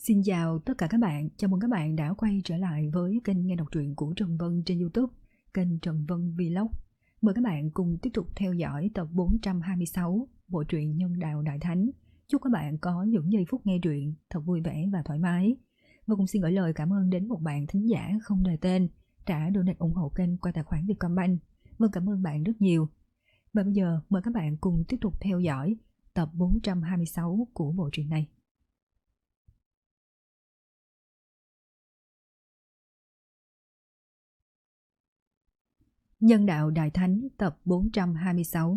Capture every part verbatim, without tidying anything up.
Xin chào tất cả các bạn, chào mừng các bạn đã quay trở lại với kênh nghe đọc truyện của Trần Vân trên YouTube, kênh Trần Vân Vlog. Mời các bạn cùng tiếp tục theo dõi tập bốn trăm hai mươi sáu bộ truyện Nhân Đạo Đại Thánh. Chúc các bạn có những giây phút nghe truyện thật vui vẻ và thoải mái. Và cũng xin gửi lời cảm ơn đến một bạn thính giả không đề tên đã donate ủng hộ kênh qua tài khoản Vietcombank. Vâng, cảm ơn bạn rất nhiều. Và bây giờ mời các bạn cùng tiếp tục theo dõi tập bốn trăm hai mươi sáu của bộ truyện này. Nhân Đạo Đại Thánh tập bốn trăm hai mươi sáu.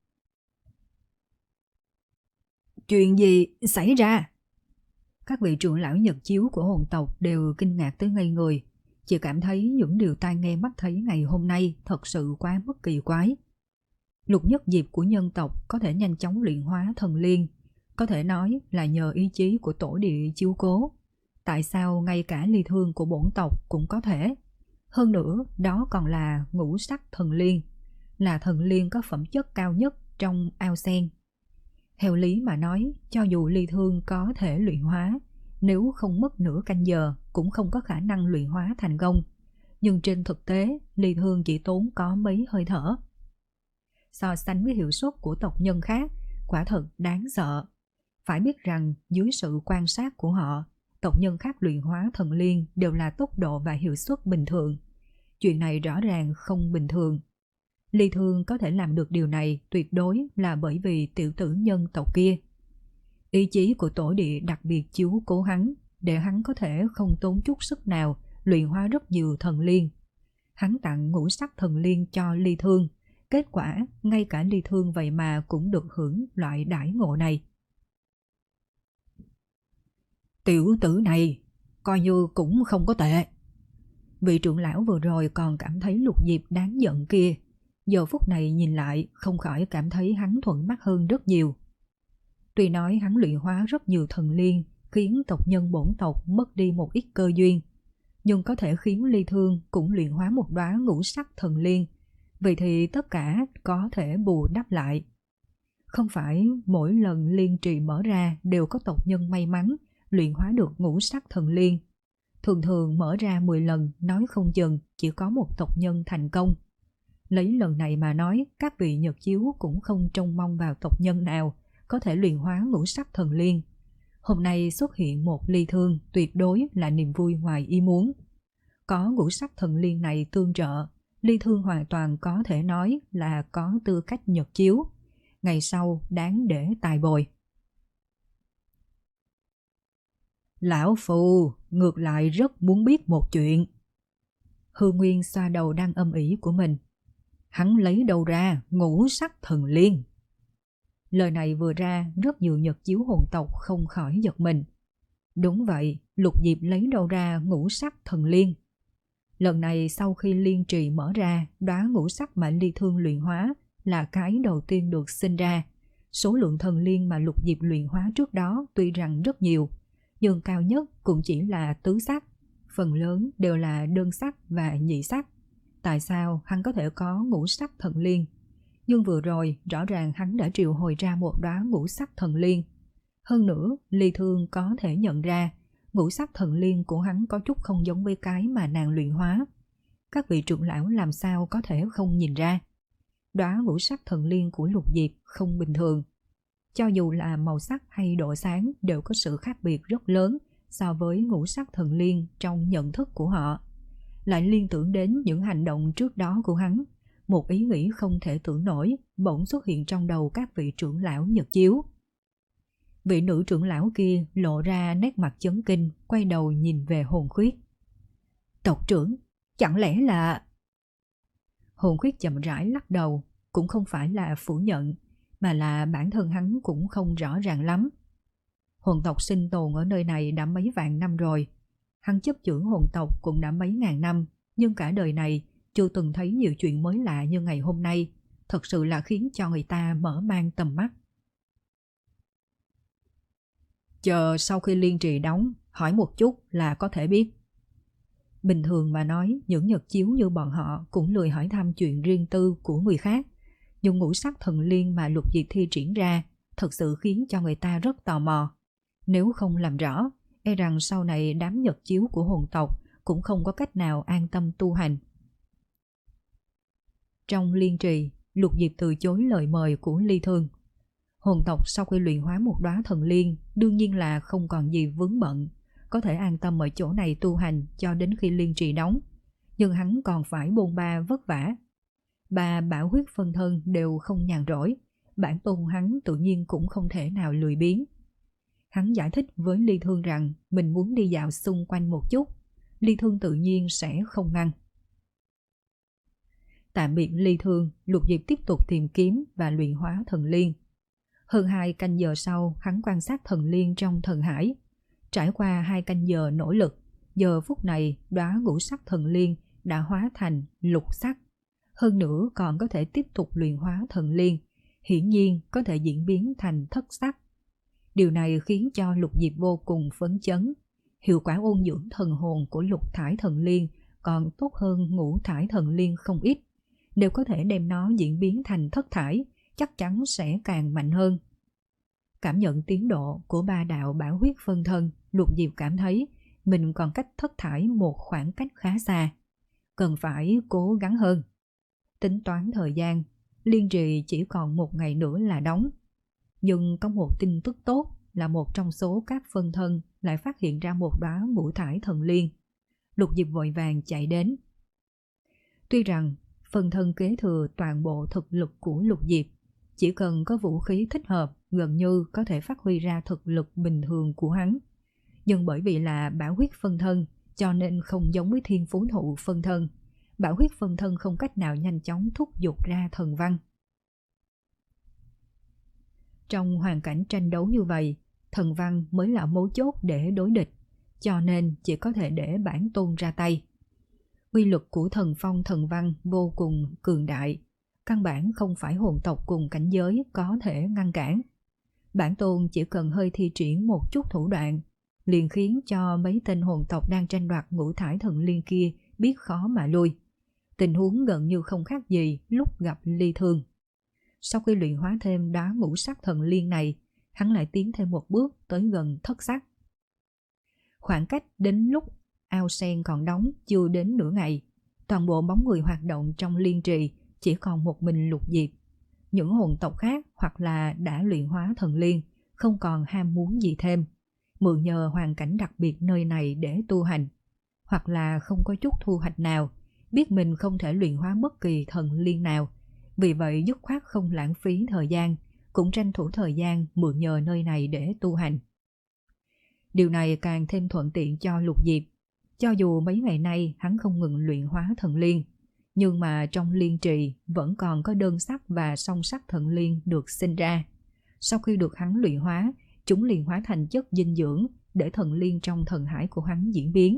Chuyện gì xảy ra? Các vị trưởng lão Nhật Chiếu của hồn tộc đều kinh ngạc tới ngây người, chỉ cảm thấy những điều tai nghe mắt thấy ngày hôm nay thật sự quá mức kỳ quái. Lục nhất diệp của nhân tộc có thể nhanh chóng luyện hóa thần liên, có thể nói là nhờ ý chí của tổ địa chiếu cố. Tại sao ngay cả ly thương của bổn tộc cũng có thể? Hơn nữa, đó còn là ngũ sắc thần liên, là thần liên có phẩm chất cao nhất trong ao sen. Theo lý mà nói, cho dù ly thương có thể luyện hóa, nếu không mất nửa canh giờ cũng không có khả năng luyện hóa thành công. Nhưng trên thực tế, ly thương chỉ tốn có mấy hơi thở. So sánh với hiệu suất của tộc nhân khác, quả thật đáng sợ. Phải biết rằng dưới sự quan sát của họ, tộc nhân khác luyện hóa thần liên đều là tốc độ và hiệu suất bình thường. Chuyện này rõ ràng không bình thường. Ly Thương có thể làm được điều này tuyệt đối là bởi vì tiểu tử nhân tộc kia. Ý chí của tổ địa đặc biệt chiếu cố hắn, để hắn có thể không tốn chút sức nào luyện hóa rất nhiều thần liên. Hắn tặng ngũ sắc thần liên cho Ly Thương, kết quả ngay cả Ly Thương vậy mà cũng được hưởng loại đãi ngộ này. Tiểu tử này coi như cũng không có tệ. Vị trưởng lão vừa rồi còn cảm thấy Lục Diệp đáng giận kia, giờ phút này nhìn lại không khỏi cảm thấy hắn thuận mắt hơn rất nhiều. Tuy nói hắn luyện hóa rất nhiều thần liên khiến tộc nhân bổn tộc mất đi một ít cơ duyên, nhưng có thể khiến Ly Thương cũng luyện hóa một đóa ngũ sắc thần liên, vậy thì tất cả có thể bù đắp lại. Không phải mỗi lần liên trì mở ra đều có tộc nhân may mắn luyện hóa được ngũ sắc thần liên. Thường thường mở ra mười lần nói không chừng chỉ có một tộc nhân thành công. Lấy lần này mà nói, các vị Nhật Chiếu cũng không trông mong vào tộc nhân nào có thể luyện hóa ngũ sắc thần liên. Hôm nay xuất hiện một Ly Thương tuyệt đối là niềm vui ngoài ý muốn. Có ngũ sắc thần liên này tương trợ, Ly Thương hoàn toàn có thể nói là có tư cách Nhật Chiếu. Ngày sau đáng để tài bồi. Lão Phù ngược lại rất muốn biết một chuyện. Hư Nguyên xoa đầu đang âm ỉ của mình. Hắn lấy đâu ra ngũ sắc thần liên? Lời này vừa ra, rất nhiều Nhật Chiếu hồn tộc không khỏi giật mình. Đúng vậy, Lục Diệp lấy đâu ra ngũ sắc thần liên? Lần này sau khi liên trì mở ra, đóa ngũ sắc mà Ly Thương luyện hóa là cái đầu tiên được sinh ra. Số lượng thần liên mà Lục Diệp luyện hóa trước đó tuy rằng rất nhiều, nhưng cao nhất cũng chỉ là tứ sắc, phần lớn đều là đơn sắc và nhị sắc. Tại sao hắn có thể có ngũ sắc thần liên? Nhưng vừa rồi rõ ràng hắn đã triệu hồi ra một đóa ngũ sắc thần liên. Hơn nữa, Ly Thương có thể nhận ra ngũ sắc thần liên của hắn có chút không giống với cái mà nàng luyện hóa. Các vị trưởng lão làm sao có thể không nhìn ra? Đóa ngũ sắc thần liên của Lục Diệp không bình thường. Cho dù là màu sắc hay độ sáng đều có sự khác biệt rất lớn so với ngũ sắc thần liên trong nhận thức của họ. Lại liên tưởng đến những hành động trước đó của hắn, một ý nghĩ không thể tưởng nổi bỗng xuất hiện trong đầu các vị trưởng lão Nhật Chiếu. Vị nữ trưởng lão kia lộ ra nét mặt chấn kinh, quay đầu nhìn về Hồn Khuyết. Tộc trưởng, chẳng lẽ là... Hồn Khuyết chậm rãi lắc đầu, cũng không phải là phủ nhận, mà là bản thân hắn cũng không rõ ràng lắm. Hồn tộc sinh tồn ở nơi này đã mấy vạn năm rồi. Hắn chấp chưởng hồn tộc cũng đã mấy ngàn năm, nhưng cả đời này chưa từng thấy nhiều chuyện mới lạ như ngày hôm nay, thật sự là khiến cho người ta mở mang tầm mắt. Chờ sau khi liên trì đóng, hỏi một chút là có thể biết. Bình thường mà nói, những Nhật Chiếu như bọn họ cũng lười hỏi thăm chuyện riêng tư của người khác, nhưng ngũ sắc thần liên mà Lục Diệp thi triển ra thật sự khiến cho người ta rất tò mò. Nếu không làm rõ, e rằng sau này đám nhật chiếu của hồn tộc cũng không có cách nào an tâm tu hành. Trong liên trì, Lục Diệp từ chối lời mời của Ly Thương. Hồn tộc sau khi luyện hóa một đóa thần liên đương nhiên là không còn gì vướng bận, có thể an tâm ở chỗ này tu hành cho đến khi liên trì đóng. Nhưng hắn còn phải bôn ba vất vả. Ba bảo huyết phân thân đều không nhàn rỗi, bản tôn hắn tự nhiên cũng không thể nào lười biếng. Hắn giải thích với Ly Thương rằng mình muốn đi dạo xung quanh một chút. Ly Thương tự nhiên sẽ không ngăn. Tạm biệt Ly Thương, Lục Diệp tiếp tục tìm kiếm và luyện hóa thần liên. Hơn hai canh giờ sau, hắn quan sát thần liên trong thần hải. Trải qua hai canh giờ nỗ lực, giờ phút này đóa ngũ sắc thần liên đã hóa thành lục sắc. Hơn nữa còn có thể tiếp tục luyện hóa thần liên, hiển nhiên có thể diễn biến thành thất sắc. Điều này khiến cho Lục Diệp vô cùng phấn chấn. Hiệu quả ôn dưỡng thần hồn của lục thải thần liên còn tốt hơn ngũ thải thần liên không ít. Nếu có thể đem nó diễn biến thành thất thải, chắc chắn sẽ càng mạnh hơn. Cảm nhận tiến độ của ba đạo bảo huyết phân thân, Lục Diệp cảm thấy mình còn cách thất thải một khoảng cách khá xa. Cần phải cố gắng hơn. Tính toán thời gian, liên trì chỉ còn một ngày nữa là đóng. Nhưng có một tin tức tốt là một trong số các phân thân lại phát hiện ra một đóa ngũ thải thần liên. Lục Diệp vội vàng chạy đến. Tuy rằng phân thân kế thừa toàn bộ thực lực của Lục Diệp, chỉ cần có vũ khí thích hợp gần như có thể phát huy ra thực lực bình thường của hắn. Nhưng bởi vì là bảo huyết phân thân cho nên không giống với thiên phú thụ phân thân. Bảo huyết phân thân không cách nào nhanh chóng thúc giục ra thần văn. Trong hoàn cảnh tranh đấu như vậy, thần văn mới là mấu chốt để đối địch, cho nên chỉ có thể để bản tôn ra tay. Uy lực của thần phong thần văn vô cùng cường đại, căn bản không phải hồn tộc cùng cảnh giới có thể ngăn cản. Bản tôn chỉ cần hơi thi triển một chút thủ đoạn, liền khiến cho mấy tên hồn tộc đang tranh đoạt ngũ thải thần liên kia biết khó mà lui. Tình huống gần như không khác gì lúc gặp Ly Thương. Sau khi luyện hóa thêm đóa ngũ sắc thần liên này, hắn lại tiến thêm một bước tới gần thất sắc. Khoảng cách đến lúc ao sen còn đóng chưa đến nửa ngày, toàn bộ bóng người hoạt động trong liên trì chỉ còn một mình Lục Diệp. Những hồn tộc khác hoặc là đã luyện hóa thần liên, không còn ham muốn gì thêm, mượn nhờ hoàn cảnh đặc biệt nơi này để tu hành, hoặc là không có chút thu hoạch nào, biết mình không thể luyện hóa bất kỳ thần liên nào, vì vậy dứt khoát không lãng phí thời gian, cũng tranh thủ thời gian mượn nhờ nơi này để tu hành. Điều này càng thêm thuận tiện cho Lục Diệp. Cho dù mấy ngày nay hắn không ngừng luyện hóa thần liên, nhưng mà trong liên trì vẫn còn có đơn sắc và song sắc thần liên được sinh ra. Sau khi được hắn luyện hóa, chúng liền hóa thành chất dinh dưỡng để thần liên trong thần hải của hắn diễn biến.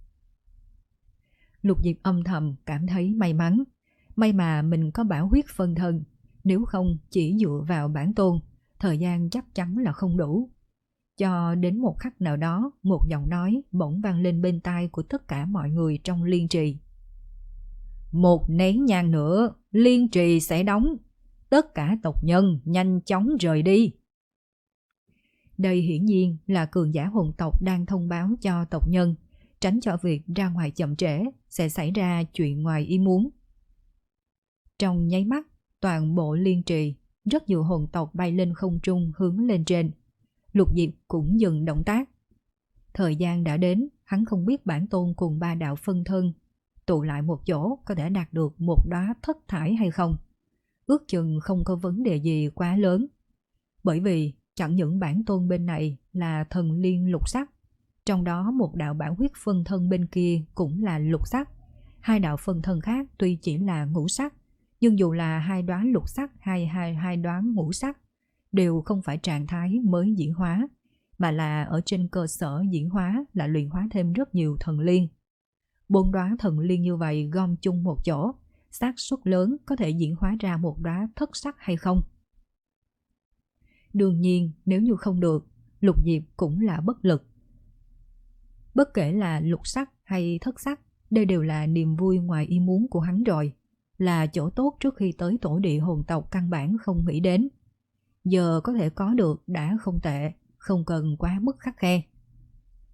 Lục Diệp âm thầm cảm thấy may mắn. May mà mình có bảo huyết phân thân, nếu không chỉ dựa vào bản tôn, thời gian chắc chắn là không đủ. Cho đến một khắc nào đó, một giọng nói bỗng vang lên bên tai của tất cả mọi người trong liên trì. Một nén nhang nữa, liên trì sẽ đóng. Tất cả tộc nhân nhanh chóng rời đi. Đây hiển nhiên là cường giả hồn tộc đang thông báo cho tộc nhân, tránh cho việc ra ngoài chậm trễ sẽ xảy ra chuyện ngoài ý muốn. Trong nháy mắt, toàn bộ liên trì, rất nhiều hồn tộc bay lên không trung hướng lên trên. Lục Diệp cũng dừng động tác. Thời gian đã đến, hắn không biết bản tôn cùng ba đạo phân thân tụ lại một chỗ có thể đạt được một đóa thất thải hay không. Ước chừng không có vấn đề gì quá lớn. Bởi vì chẳng những bản tôn bên này là thần liên lục sắc, trong đó một đạo bảo huyết phân thân bên kia cũng là lục sắc. Hai đạo phân thân khác tuy chỉ là ngũ sắc, nhưng dù là hai đóa lục sắc hay hai, hai đóa ngũ sắc, đều không phải trạng thái mới diễn hóa, mà là ở trên cơ sở diễn hóa là luyện hóa thêm rất nhiều thần liên. Bốn đóa thần liên như vậy gom chung một chỗ, xác suất lớn có thể diễn hóa ra một đóa thất sắc hay không? Đương nhiên, nếu như không được, Lục Diệp cũng là bất lực. Bất kể là lục sắc hay thất sắc, đây đều là niềm vui ngoài ý muốn của hắn rồi, là chỗ tốt trước khi tới tổ địa hồn tộc căn bản không nghĩ đến. Giờ có thể có được đã không tệ, không cần quá mức khắt khe.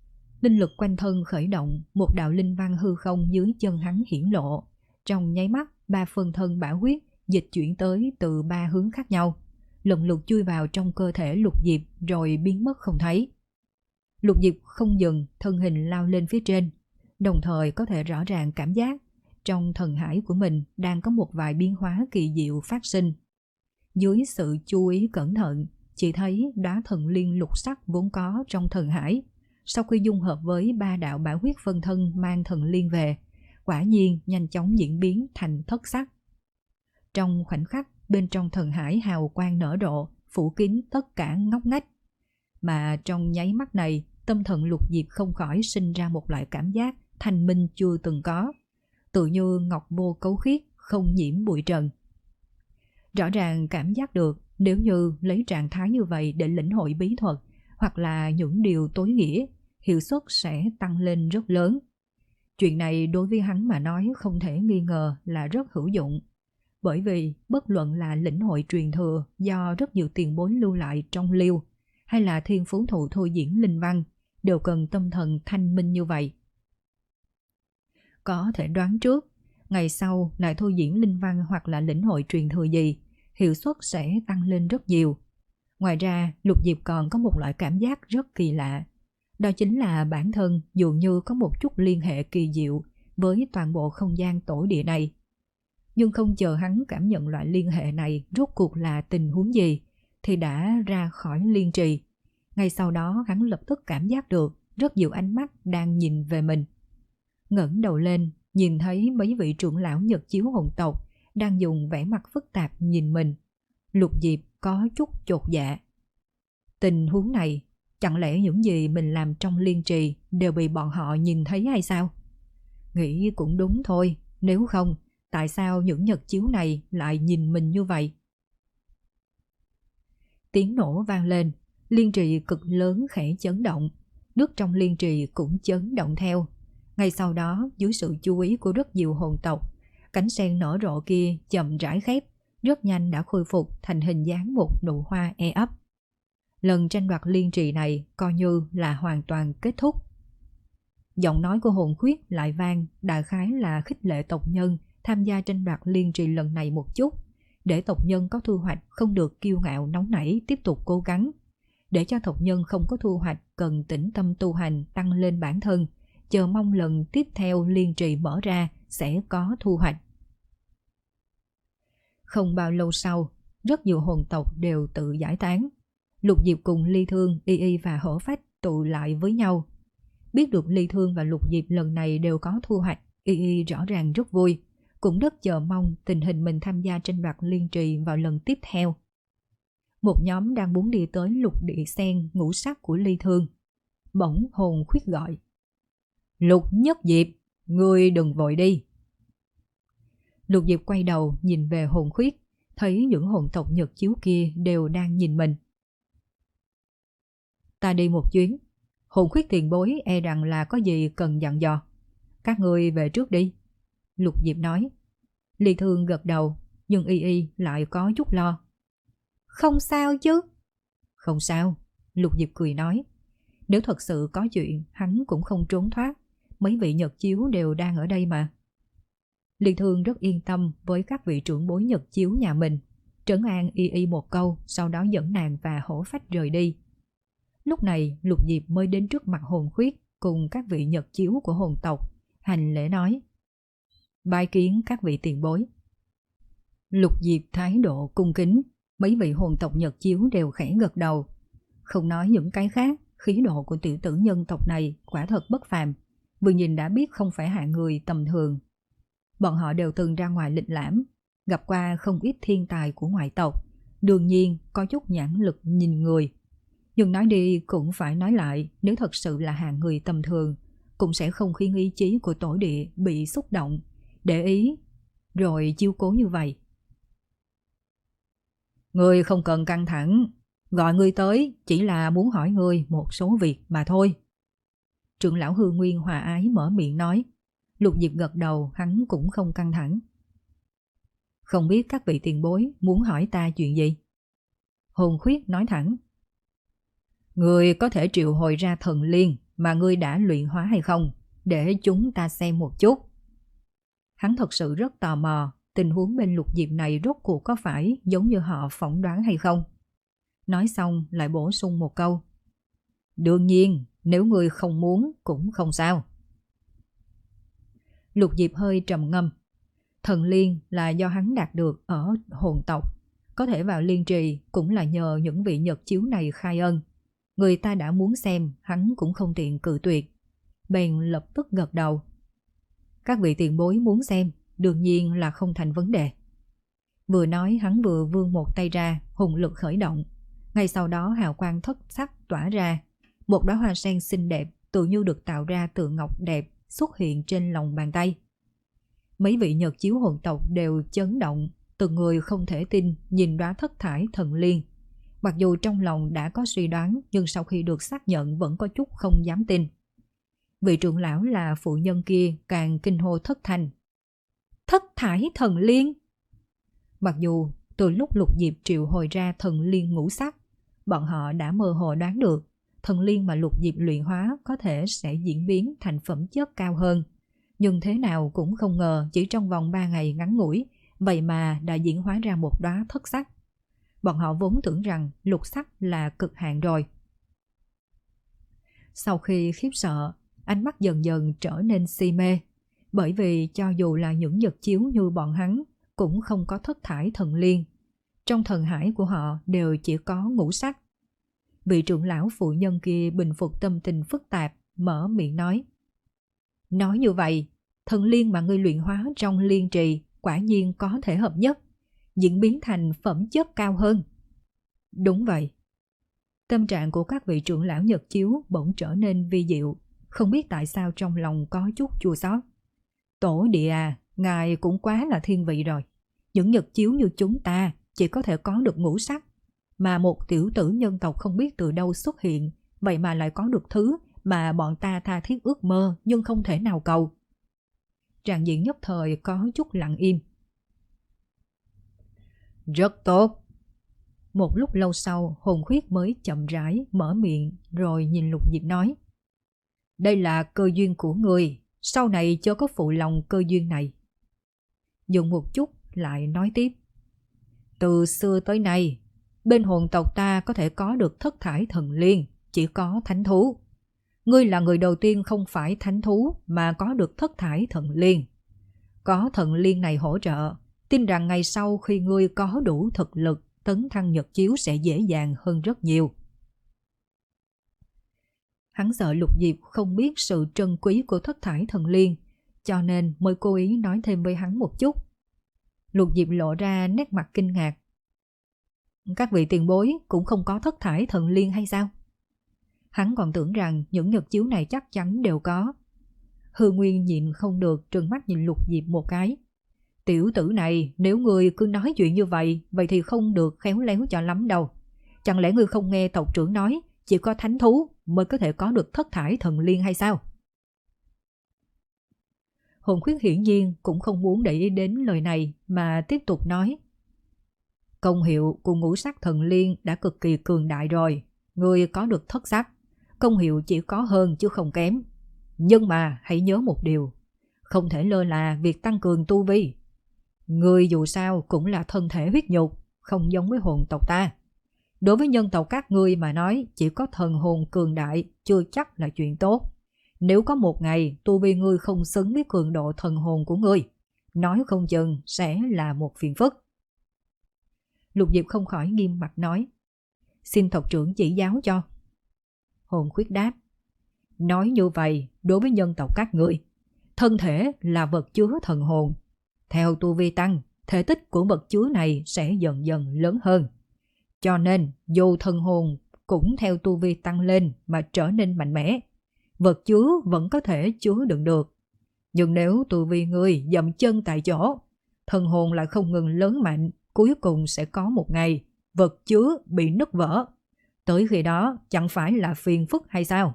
Linh lực quanh thân khởi động, một đạo linh văn hư không dưới chân hắn hiển lộ. Trong nháy mắt, ba phân thân bão huyết dịch chuyển tới từ ba hướng khác nhau, lần lượt chui vào trong cơ thể Lục Diệp rồi biến mất không thấy. Lục Diệp không dừng, thân hình lao lên phía trên, đồng thời có thể rõ ràng cảm giác trong thần hải của mình đang có một vài biến hóa kỳ diệu phát sinh. Dưới sự chú ý cẩn thận, chỉ thấy đóa thần liên lục sắc vốn có trong thần hải, sau khi dung hợp với ba đạo bão huyết phân thân mang thần liên về, quả nhiên nhanh chóng diễn biến thành thất sắc. Trong khoảnh khắc, bên trong thần hải hào quang nở rộ, phủ kín tất cả ngóc ngách. Mà trong nháy mắt này, tâm thần Lục Diệp không khỏi sinh ra một loại cảm giác thanh minh chưa từng có, tự như ngọc vô cấu khiết, không nhiễm bụi trần. Rõ ràng cảm giác được nếu như lấy trạng thái như vậy để lĩnh hội bí thuật hoặc là những điều tối nghĩa, hiệu suất sẽ tăng lên rất lớn. Chuyện này đối với hắn mà nói không thể nghi ngờ là rất hữu dụng. Bởi vì bất luận là lĩnh hội truyền thừa do rất nhiều tiền bối lưu lại trong liêu, hay là thiên phú thụ thôi diễn linh văn, đều cần tâm thần thanh minh như vậy. Có thể đoán trước, ngày sau lại thôi diễn linh văn hoặc là lĩnh hội truyền thừa gì, hiệu suất sẽ tăng lên rất nhiều. Ngoài ra, Lục Diệp còn có một loại cảm giác rất kỳ lạ. Đó chính là bản thân dường như có một chút liên hệ kỳ diệu với toàn bộ không gian tổ địa này. Nhưng không chờ hắn cảm nhận loại liên hệ này rốt cuộc là tình huống gì, thì đã ra khỏi liên trì. Ngay sau đó hắn lập tức cảm giác được rất nhiều ánh mắt đang nhìn về mình. Ngẩng đầu lên, nhìn thấy mấy vị trưởng lão Nhật Chiếu hồn tộc đang dùng vẻ mặt phức tạp nhìn mình. Lục Diệp có chút chột dạ. Tình huống này, chẳng lẽ những gì mình làm trong liên trì đều bị bọn họ nhìn thấy hay sao? Nghĩ cũng đúng thôi, nếu không, tại sao những Nhật Chiếu này lại nhìn mình như vậy? Tiếng nổ vang lên, liên trì cực lớn khẽ chấn động, nước trong liên trì cũng chấn động theo. Ngay sau đó, dưới sự chú ý của rất nhiều hồn tộc, cánh sen nở rộ kia chậm rãi khép, rất nhanh đã khôi phục thành hình dáng một nụ hoa e ấp. Lần tranh đoạt liên trì này coi như là hoàn toàn kết thúc. Giọng nói của hồn khuyết lại vang, đại khái là khích lệ tộc nhân tham gia tranh đoạt liên trì lần này một chút, để tộc nhân có thu hoạch không được kiêu ngạo nóng nảy, tiếp tục cố gắng. Để cho tộc nhân không có thu hoạch cần tĩnh tâm tu hành, tăng lên bản thân, chờ mong lần tiếp theo liên trì mở ra sẽ có thu hoạch. Không bao lâu sau, rất nhiều hồn tộc đều tự giải tán. Lục Diệp cùng Ly Thương, Y Y và Hổ Phách tụ lại với nhau. Biết được Ly Thương và Lục Diệp lần này đều có thu hoạch, Y Y rõ ràng rất vui, cũng rất chờ mong tình hình mình tham gia tranh đoạt liên trì vào lần tiếp theo. Một nhóm đang muốn đi tới lục địa sen ngũ sắc của Ly Thương. Bỗng hồn khuyết gọi: Lục Nhất Diệp, ngươi đừng vội đi. Lục Diệp quay đầu nhìn về hồn khuyết, thấy những hồn tộc Nhật Chiếu kia đều đang nhìn mình. Ta đi một chuyến, hồn khuyết tiền bối e rằng là có gì cần dặn dò. Các ngươi về trước đi. Lục Diệp nói. Ly Thương gật đầu, nhưng Y Y lại có chút lo. Không sao chứ? Không sao, Lục Diệp cười nói. Nếu thật sự có chuyện, hắn cũng không trốn thoát. Mấy vị Nhật Chiếu đều đang ở đây mà. Ly Thương rất yên tâm với các vị trưởng bối Nhật Chiếu nhà mình, trấn an Y Y một câu, sau đó dẫn nàng và Hổ Phách rời đi. Lúc này Lục Diệp mới đến trước mặt hồn khuyết cùng các vị Nhật Chiếu của hồn tộc, hành lễ nói: Bái kiến các vị tiền bối. Lục Diệp thái độ cung kính, mấy vị hồn tộc Nhật Chiếu đều khẽ gật đầu. Không nói những cái khác, khí độ của tiểu tử nhân tộc này quả thật bất phàm, vừa nhìn đã biết không phải hạng người tầm thường. Bọn họ đều từng ra ngoài lịch lãm, gặp qua không ít thiên tài của ngoại tộc, đương nhiên có chút nhãn lực nhìn người. Nhưng nói đi cũng phải nói lại, nếu thật sự là hạng người tầm thường, cũng sẽ không khiến ý chí của tổ địa bị xúc động, để ý, rồi chiếu cố như vậy. Ngươi không cần căng thẳng, gọi ngươi tới chỉ là muốn hỏi ngươi một số việc mà thôi. Trưởng lão Hư Nguyên hòa ái mở miệng nói. Lục Diệp gật đầu, hắn cũng không căng thẳng. Không biết các vị tiền bối muốn hỏi ta chuyện gì? Hồn khuyết nói thẳng. Ngươi có thể triệu hồi ra thần liên, mà ngươi đã luyện hóa hay không, để chúng ta xem một chút. Hắn thật sự rất tò mò tình huống bên Lục Diệp này rốt cuộc có phải giống như họ phỏng đoán hay không. Nói xong lại bổ sung một câu. Đương nhiên, nếu ngươi không muốn cũng không sao. Lục Diệp hơi trầm ngâm. Thần liên là do hắn đạt được ở hồn tộc. Có thể vào liên trì cũng là nhờ những vị nhật chiếu này khai ân. Người ta đã muốn xem, hắn cũng không tiện cự tuyệt. Bèn lập tức gật đầu. Các vị tiền bối muốn xem, đương nhiên là không thành vấn đề. Vừa nói hắn vừa vươn một tay ra, hùng lực khởi động. Ngay sau đó hào quang thất sắc tỏa ra. Một đóa hoa sen xinh đẹp, tự như được tạo ra từ ngọc đẹp, xuất hiện trên lòng bàn tay. Mấy vị nhật chiếu hồn tộc đều chấn động, từng người không thể tin nhìn đóa thất thải thần liên. Mặc dù trong lòng đã có suy đoán, nhưng sau khi được xác nhận vẫn có chút không dám tin. Vị trưởng lão là phụ nhân kia càng kinh hô thất thanh. Thất thải thần liên! Mặc dù từ lúc Lục Diệp triệu hồi ra thần liên ngũ sắc, bọn họ đã mơ hồ đoán được thần liên mà Lục Diệp luyện hóa có thể sẽ diễn biến thành phẩm chất cao hơn. Nhưng thế nào cũng không ngờ chỉ trong vòng ba ngày ngắn ngủi, vậy mà đã diễn hóa ra một đóa thất sắc. Bọn họ vốn tưởng rằng lục sắc là cực hạn rồi. Sau khi khiếp sợ, ánh mắt dần dần trở nên si mê, bởi vì cho dù là những nhật chiếu như bọn hắn cũng không có thất thải thần liên. Trong thần hải của họ đều chỉ có ngũ sắc. Vị trưởng lão phụ nhân kia bình phục tâm tình phức tạp, mở miệng nói. Nói như vậy, thần liên mà ngươi luyện hóa trong liên trì quả nhiên có thể hợp nhất, diễn biến thành phẩm chất cao hơn. Đúng vậy. Tâm trạng của các vị trưởng lão nhật chiếu bỗng trở nên vi diệu, không biết tại sao trong lòng có chút chua xót. Tổ địa à, ngài cũng quá là thiên vị rồi. Những nhật chiếu như chúng ta chỉ có thể có được ngũ sắc, mà một tiểu tử nhân tộc không biết từ đâu xuất hiện, vậy mà lại có được thứ mà bọn ta tha thiết ước mơ nhưng không thể nào cầu. Tràng diện nhất thời có chút lặng im. Rất tốt. Một lúc lâu sau, hồn khuyết mới chậm rãi mở miệng rồi nhìn Lục Diệp nói. Đây là cơ duyên của người, sau này chớ có phụ lòng cơ duyên này. Dừng một chút lại nói tiếp. Từ xưa tới nay, bên hồn tộc ta có thể có được thất thải thần liên, chỉ có thánh thú. Ngươi là người đầu tiên không phải thánh thú mà có được thất thải thần liên. Có thần liên này hỗ trợ, tin rằng ngày sau khi ngươi có đủ thực lực, tấn thăng nhật chiếu sẽ dễ dàng hơn rất nhiều. Hắn sợ Lục Diệp không biết sự trân quý của thất thải thần liên, cho nên mới cố ý nói thêm với hắn một chút. Lục Diệp lộ ra nét mặt kinh ngạc. Các vị tiền bối cũng không có thất thải thần liên hay sao? Hắn còn tưởng rằng những nhật chiếu này chắc chắn đều có. Hư Nguyên nhịn không được trừng mắt nhìn Lục Diệp một cái. Tiểu tử này, nếu ngươi cứ nói chuyện như vậy, vậy thì không được khéo léo cho lắm đâu. Chẳng lẽ ngươi không nghe tộc trưởng nói chỉ có thánh thú mới có thể có được thất thải thần liên hay sao? Hồn khuyết hiển nhiên cũng không muốn để ý đến lời này mà tiếp tục nói. Công hiệu của ngũ sắc thần liên đã cực kỳ cường đại rồi. Ngươi có được thất sắc, công hiệu chỉ có hơn chứ không kém. Nhưng mà hãy nhớ một điều, không thể lơ là việc tăng cường tu vi. Ngươi dù sao cũng là thân thể huyết nhục, không giống với hồn tộc ta. Đối với nhân tộc các ngươi mà nói, chỉ có thần hồn cường đại chưa chắc là chuyện tốt. Nếu có một ngày tu vi ngươi không xứng với cường độ thần hồn của ngươi, nói không chừng sẽ là một phiền phức. Lục Diệp không khỏi nghiêm mặt nói. Xin tộc trưởng chỉ giáo cho. Hồn khuyết đáp. Nói như vậy, đối với nhân tộc các ngươi, thân thể là vật chứa thần hồn. Theo tu vi tăng, thể tích của vật chứa này sẽ dần dần lớn hơn. Cho nên, dù thần hồn cũng theo tu vi tăng lên mà trở nên mạnh mẽ, vật chứa vẫn có thể chứa đựng được. Nhưng nếu tu vi ngươi dậm chân tại chỗ, thần hồn lại không ngừng lớn mạnh, cuối cùng sẽ có một ngày vật chứa bị nứt vỡ. Tới khi đó chẳng phải là phiền phức hay sao?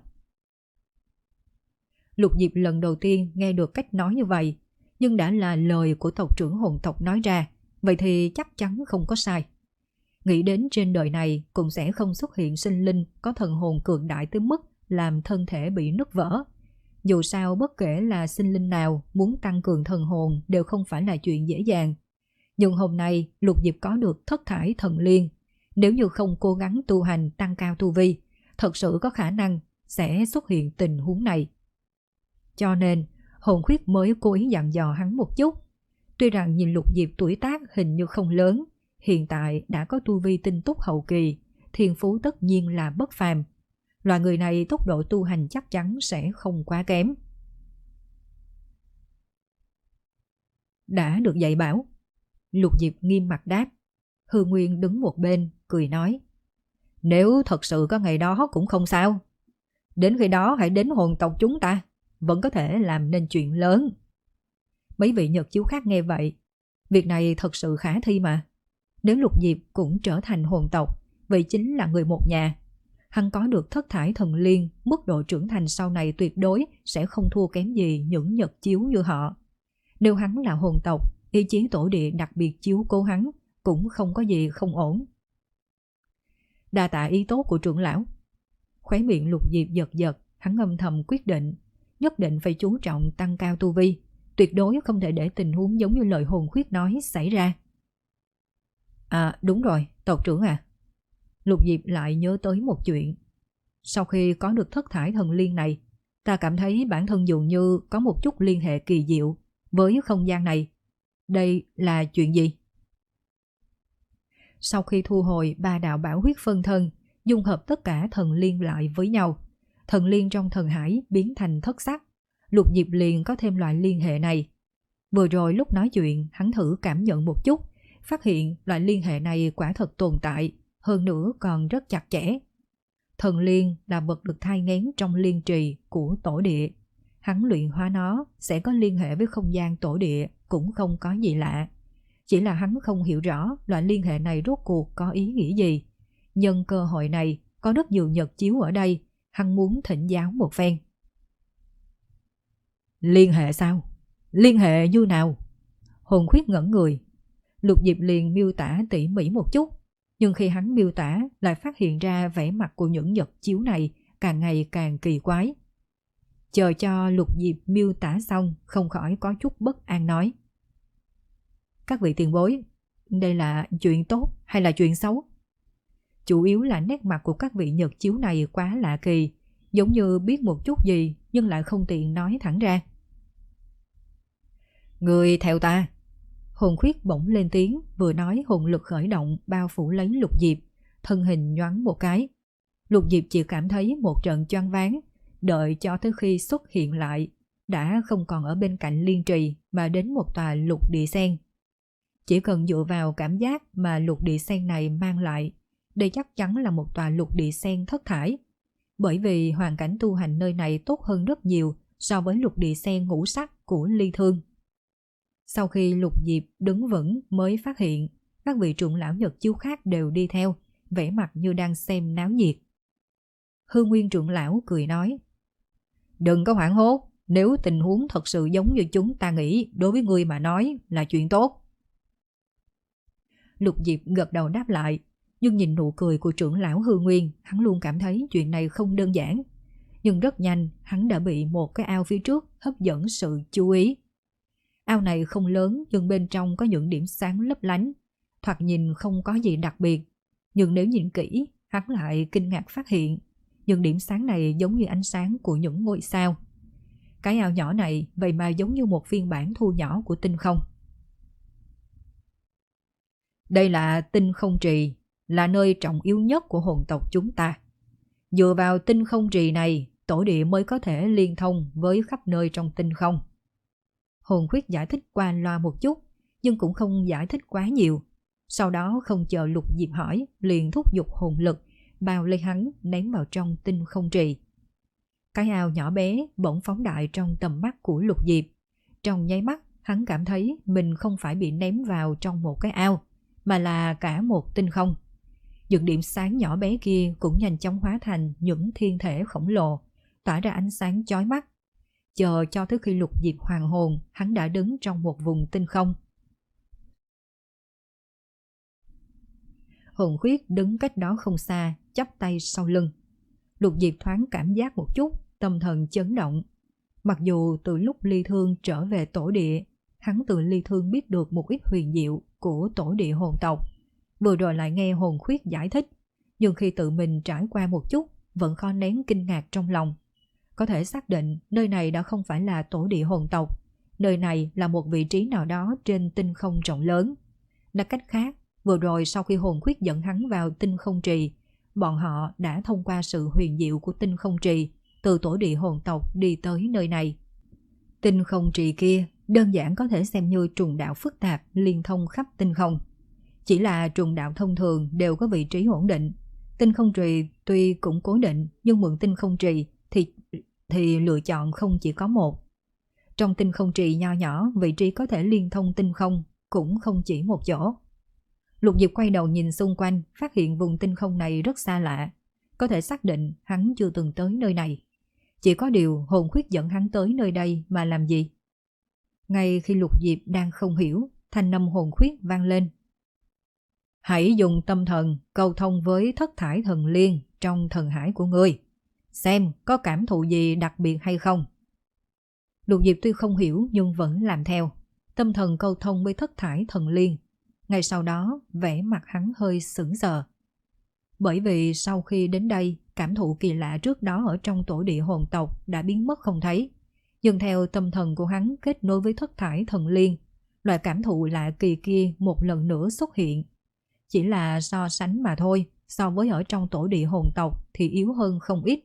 Lục Diệp lần đầu tiên nghe được cách nói như vậy, nhưng đã là lời của tộc trưởng hồn tộc nói ra, vậy thì chắc chắn không có sai. Nghĩ đến trên đời này cũng sẽ không xuất hiện sinh linh có thần hồn cường đại tới mức làm thân thể bị nứt vỡ. Dù sao bất kể là sinh linh nào muốn tăng cường thần hồn đều không phải là chuyện dễ dàng. Nhưng hôm nay Lục Diệp có được thất thải thần liên. Nếu như không cố gắng tu hành tăng cao tu vi, thật sự có khả năng sẽ xuất hiện tình huống này. Cho nên Hồn Khuyết mới cố ý dặn dò hắn một chút. Tuy rằng nhìn Lục Diệp tuổi tác hình như không lớn, hiện tại đã có tu vi tinh túc hậu kỳ, thiên phú tất nhiên là bất phàm. Loại người này tốc độ tu hành chắc chắn sẽ không quá kém. Đã được dạy bảo. Lục Diệp nghiêm mặt đáp. Hư Nguyên đứng một bên, cười nói. Nếu thật sự có ngày đó cũng không sao. Đến khi đó hãy đến hồn tộc chúng ta, vẫn có thể làm nên chuyện lớn. Mấy vị Nhật chiếu khác nghe vậy. Việc này thật sự khả thi mà. Nếu Lục Diệp cũng trở thành hồn tộc, vậy chính là người một nhà. Hắn có được thất thải thần liên, mức độ trưởng thành sau này tuyệt đối sẽ không thua kém gì những Nhật chiếu như họ. Nếu hắn là hồn tộc, ý chí tổ địa đặc biệt chiếu cố hắn, cũng không có gì không ổn. Đa tạ ý tốt của trưởng lão. Khóe miệng Lục Diệp giật giật, hắn âm thầm quyết định, nhất định phải chú trọng tăng cao tu vi, tuyệt đối không thể để tình huống giống như lời Hồn Khuyết nói xảy ra. À đúng rồi, tộc trưởng à. Lục Diệp lại nhớ tới một chuyện. Sau khi có được thất thải thần liên này, ta cảm thấy bản thân dường như có một chút liên hệ kỳ diệu với không gian này. Đây là chuyện gì? Sau khi thu hồi ba đạo bảo huyết phân thân, dung hợp tất cả thần liên lại với nhau, thần liên trong thần hải biến thành thất sắc. Lục Diệp liền có thêm loại liên hệ này. Vừa rồi lúc nói chuyện, hắn thử cảm nhận một chút, phát hiện loại liên hệ này quả thật tồn tại, hơn nữa còn rất chặt chẽ. Thần liên là vật được thai nghén trong liên trì của tổ địa. Hắn luyện hóa nó sẽ có liên hệ với không gian tổ địa, cũng không có gì lạ. Chỉ là hắn không hiểu rõ loại liên hệ này rốt cuộc có ý nghĩa gì. Nhân cơ hội này, có rất nhiều Nhật chiếu ở đây, hắn muốn thỉnh giáo một phen. Liên hệ sao? Liên hệ như nào? Hồn Khuyết ngẩn người. Lục Diệp liền miêu tả tỉ mỉ một chút, nhưng khi hắn miêu tả lại phát hiện ra vẻ mặt của những Nhật chiếu này càng ngày càng kỳ quái. Chờ cho Lục Diệp miêu tả xong, không khỏi có chút bất an nói. Các vị tiền bối, đây là chuyện tốt hay là chuyện xấu? Chủ yếu là nét mặt của các vị Nhật chiếu này quá lạ kỳ, giống như biết một chút gì nhưng lại không tiện nói thẳng ra. Người theo ta. Hồn Khuyết bỗng lên tiếng, vừa nói hồn lực khởi động bao phủ lấy Lục Diệp, thân hình nhoáng một cái. Lục Diệp chỉ cảm thấy một trận choáng váng, đợi cho tới khi xuất hiện lại, đã không còn ở bên cạnh liên trì mà đến một tòa lục địa sen. Chỉ cần dựa vào cảm giác mà lục địa sen này mang lại, đây chắc chắn là một tòa lục địa sen thất thải. Bởi vì hoàn cảnh tu hành nơi này tốt hơn rất nhiều so với lục địa sen ngũ sắc của Ly Thương. Sau khi Lục Diệp đứng vững mới phát hiện các vị trưởng lão Nhật chiếu khác đều đi theo, vẻ mặt như đang xem náo nhiệt. Hư Nguyên trưởng lão cười nói. Đừng có hoảng hốt, nếu tình huống thật sự giống như chúng ta nghĩ, đối với ngươi mà nói là chuyện tốt. Lục Diệp gật đầu đáp lại, nhưng nhìn nụ cười của trưởng lão Hư Nguyên, hắn luôn cảm thấy chuyện này không đơn giản. Nhưng rất nhanh, hắn đã bị một cái ao phía trước hấp dẫn sự chú ý. Ao này không lớn nhưng bên trong có những điểm sáng lấp lánh, thoạt nhìn không có gì đặc biệt. Nhưng nếu nhìn kỹ, hắn lại kinh ngạc phát hiện, những điểm sáng này giống như ánh sáng của những ngôi sao. Cái ao nhỏ này vậy mà giống như một phiên bản thu nhỏ của tinh không. Đây là tinh không trì, là nơi trọng yếu nhất của hồn tộc chúng ta. Dựa vào tinh không trì này, tổ địa mới có thể liên thông với khắp nơi trong tinh không. Hồn Khuyết giải thích qua loa một chút, nhưng cũng không giải thích quá nhiều. Sau đó không chờ Lục Diệp hỏi, liền thúc giục hồn lực, bao lấy hắn ném vào trong tinh không trì. Cái ao nhỏ bé bỗng phóng đại trong tầm mắt của Lục Diệp. Trong nháy mắt, hắn cảm thấy mình không phải bị ném vào trong một cái ao, mà là cả một tinh không. Những điểm sáng nhỏ bé kia cũng nhanh chóng hóa thành những thiên thể khổng lồ, tỏa ra ánh sáng chói mắt. Chờ cho tới khi Lục Diệp hoàn hồn, hắn đã đứng trong một vùng tinh không. Hồn Khuyết đứng cách đó không xa, chắp tay sau lưng. Lục Diệp thoáng cảm giác một chút, tâm thần chấn động. Mặc dù từ lúc Ly Thương trở về tổ địa, hắn từ Ly Thương biết được một ít huyền diệu của tổ địa hồn tộc, vừa rồi lại nghe hồn khuyết giải thích, nhưng khi tự mình trải qua một chút, vẫn khó nén kinh ngạc trong lòng. Có thể xác định nơi này đã không phải là tổ địa hồn tộc, nơi này là một vị trí nào đó trên tinh không rộng lớn. Nói cách khác, vừa rồi sau khi hồn khuyết dẫn hắn vào tinh không trì, bọn họ đã thông qua sự huyền diệu của tinh không trì, từ tổ địa hồn tộc đi tới nơi này. Tinh không trì kia đơn giản có thể xem như trùng đạo phức tạp liên thông khắp tinh không. Chỉ là trùng đạo thông thường đều có vị trí ổn định. Tinh không trì tuy cũng cố định, nhưng mượn tinh không trì thì, thì lựa chọn không chỉ có một. Trong tinh không trì nho nhỏ, vị trí có thể liên thông tinh không cũng không chỉ một chỗ. Lục Diệp quay đầu nhìn xung quanh, phát hiện vùng tinh không này rất xa lạ. Có thể xác định hắn chưa từng tới nơi này. Chỉ có điều hồn khuyết dẫn hắn tới nơi đây mà làm gì? Ngay khi Lục Diệp đang không hiểu, thanh âm hồn khuyết vang lên. Hãy dùng tâm thần câu thông với thất thải thần liên trong thần hải của ngươi, xem có cảm thụ gì đặc biệt hay không. Lục Diệp tuy không hiểu nhưng vẫn làm theo. Tâm thần câu thông với thất thải thần liên. Ngay sau đó, vẻ mặt hắn hơi sững sờ. Bởi vì sau khi đến đây, cảm thụ kỳ lạ trước đó ở trong tổ địa hồn tộc đã biến mất không thấy. Nhưng theo tâm thần của hắn kết nối với thất thải thần liên, loại cảm thụ lạ kỳ kia một lần nữa xuất hiện. Chỉ là so sánh mà thôi, so với ở trong tổ địa hồn tộc thì yếu hơn không ít.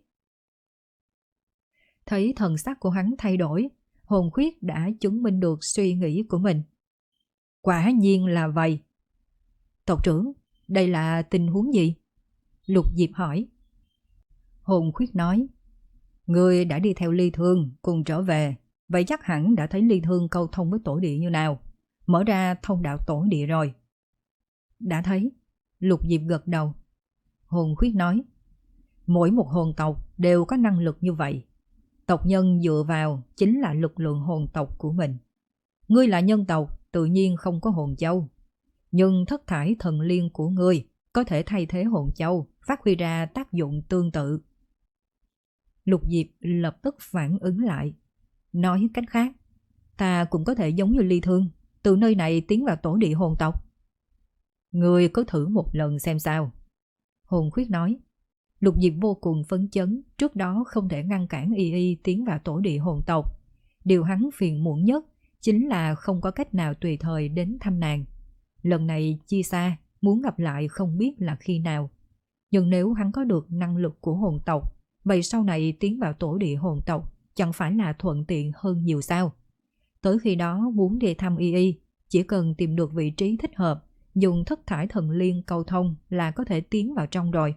Thấy thần sắc của hắn thay đổi, hồn khuyết đã chứng minh được suy nghĩ của mình. Quả nhiên là vậy. Tộc trưởng, đây là tình huống gì? Lục Diệp hỏi. Hồn khuyết nói, ngươi đã đi theo Ly Thương cùng trở về, vậy chắc hẳn đã thấy Ly Thương câu thông với tổ địa như nào, mở ra thông đạo tổ địa rồi. Đã thấy. Lục Diệp gật đầu. Hồn khuyết nói, mỗi một hồn tộc đều có năng lực như vậy. Tộc nhân dựa vào chính là lực lượng hồn tộc của mình. Ngươi là nhân tộc, tự nhiên không có hồn châu. Nhưng thất thải thần liên của ngươi có thể thay thế hồn châu, phát huy ra tác dụng tương tự. Lục Diệp lập tức phản ứng lại. Nói cách khác, ta cũng có thể giống như Ly Thương, từ nơi này tiến vào tổ địa hồn tộc. Ngươi cứ thử một lần xem sao. Hồn khuyết nói. Lục Diệp vô cùng phấn chấn, trước đó không thể ngăn cản Y Y tiến vào tổ địa hồn tộc. Điều hắn phiền muộn nhất chính là không có cách nào tùy thời đến thăm nàng. Lần này chia xa, muốn gặp lại không biết là khi nào. Nhưng nếu hắn có được năng lực của hồn tộc, vậy sau này tiến vào tổ địa hồn tộc chẳng phải là thuận tiện hơn nhiều sao? Tới khi đó muốn đi thăm Y Y, chỉ cần tìm được vị trí thích hợp, dùng thất thải thần liên câu thông là có thể tiến vào trong rồi.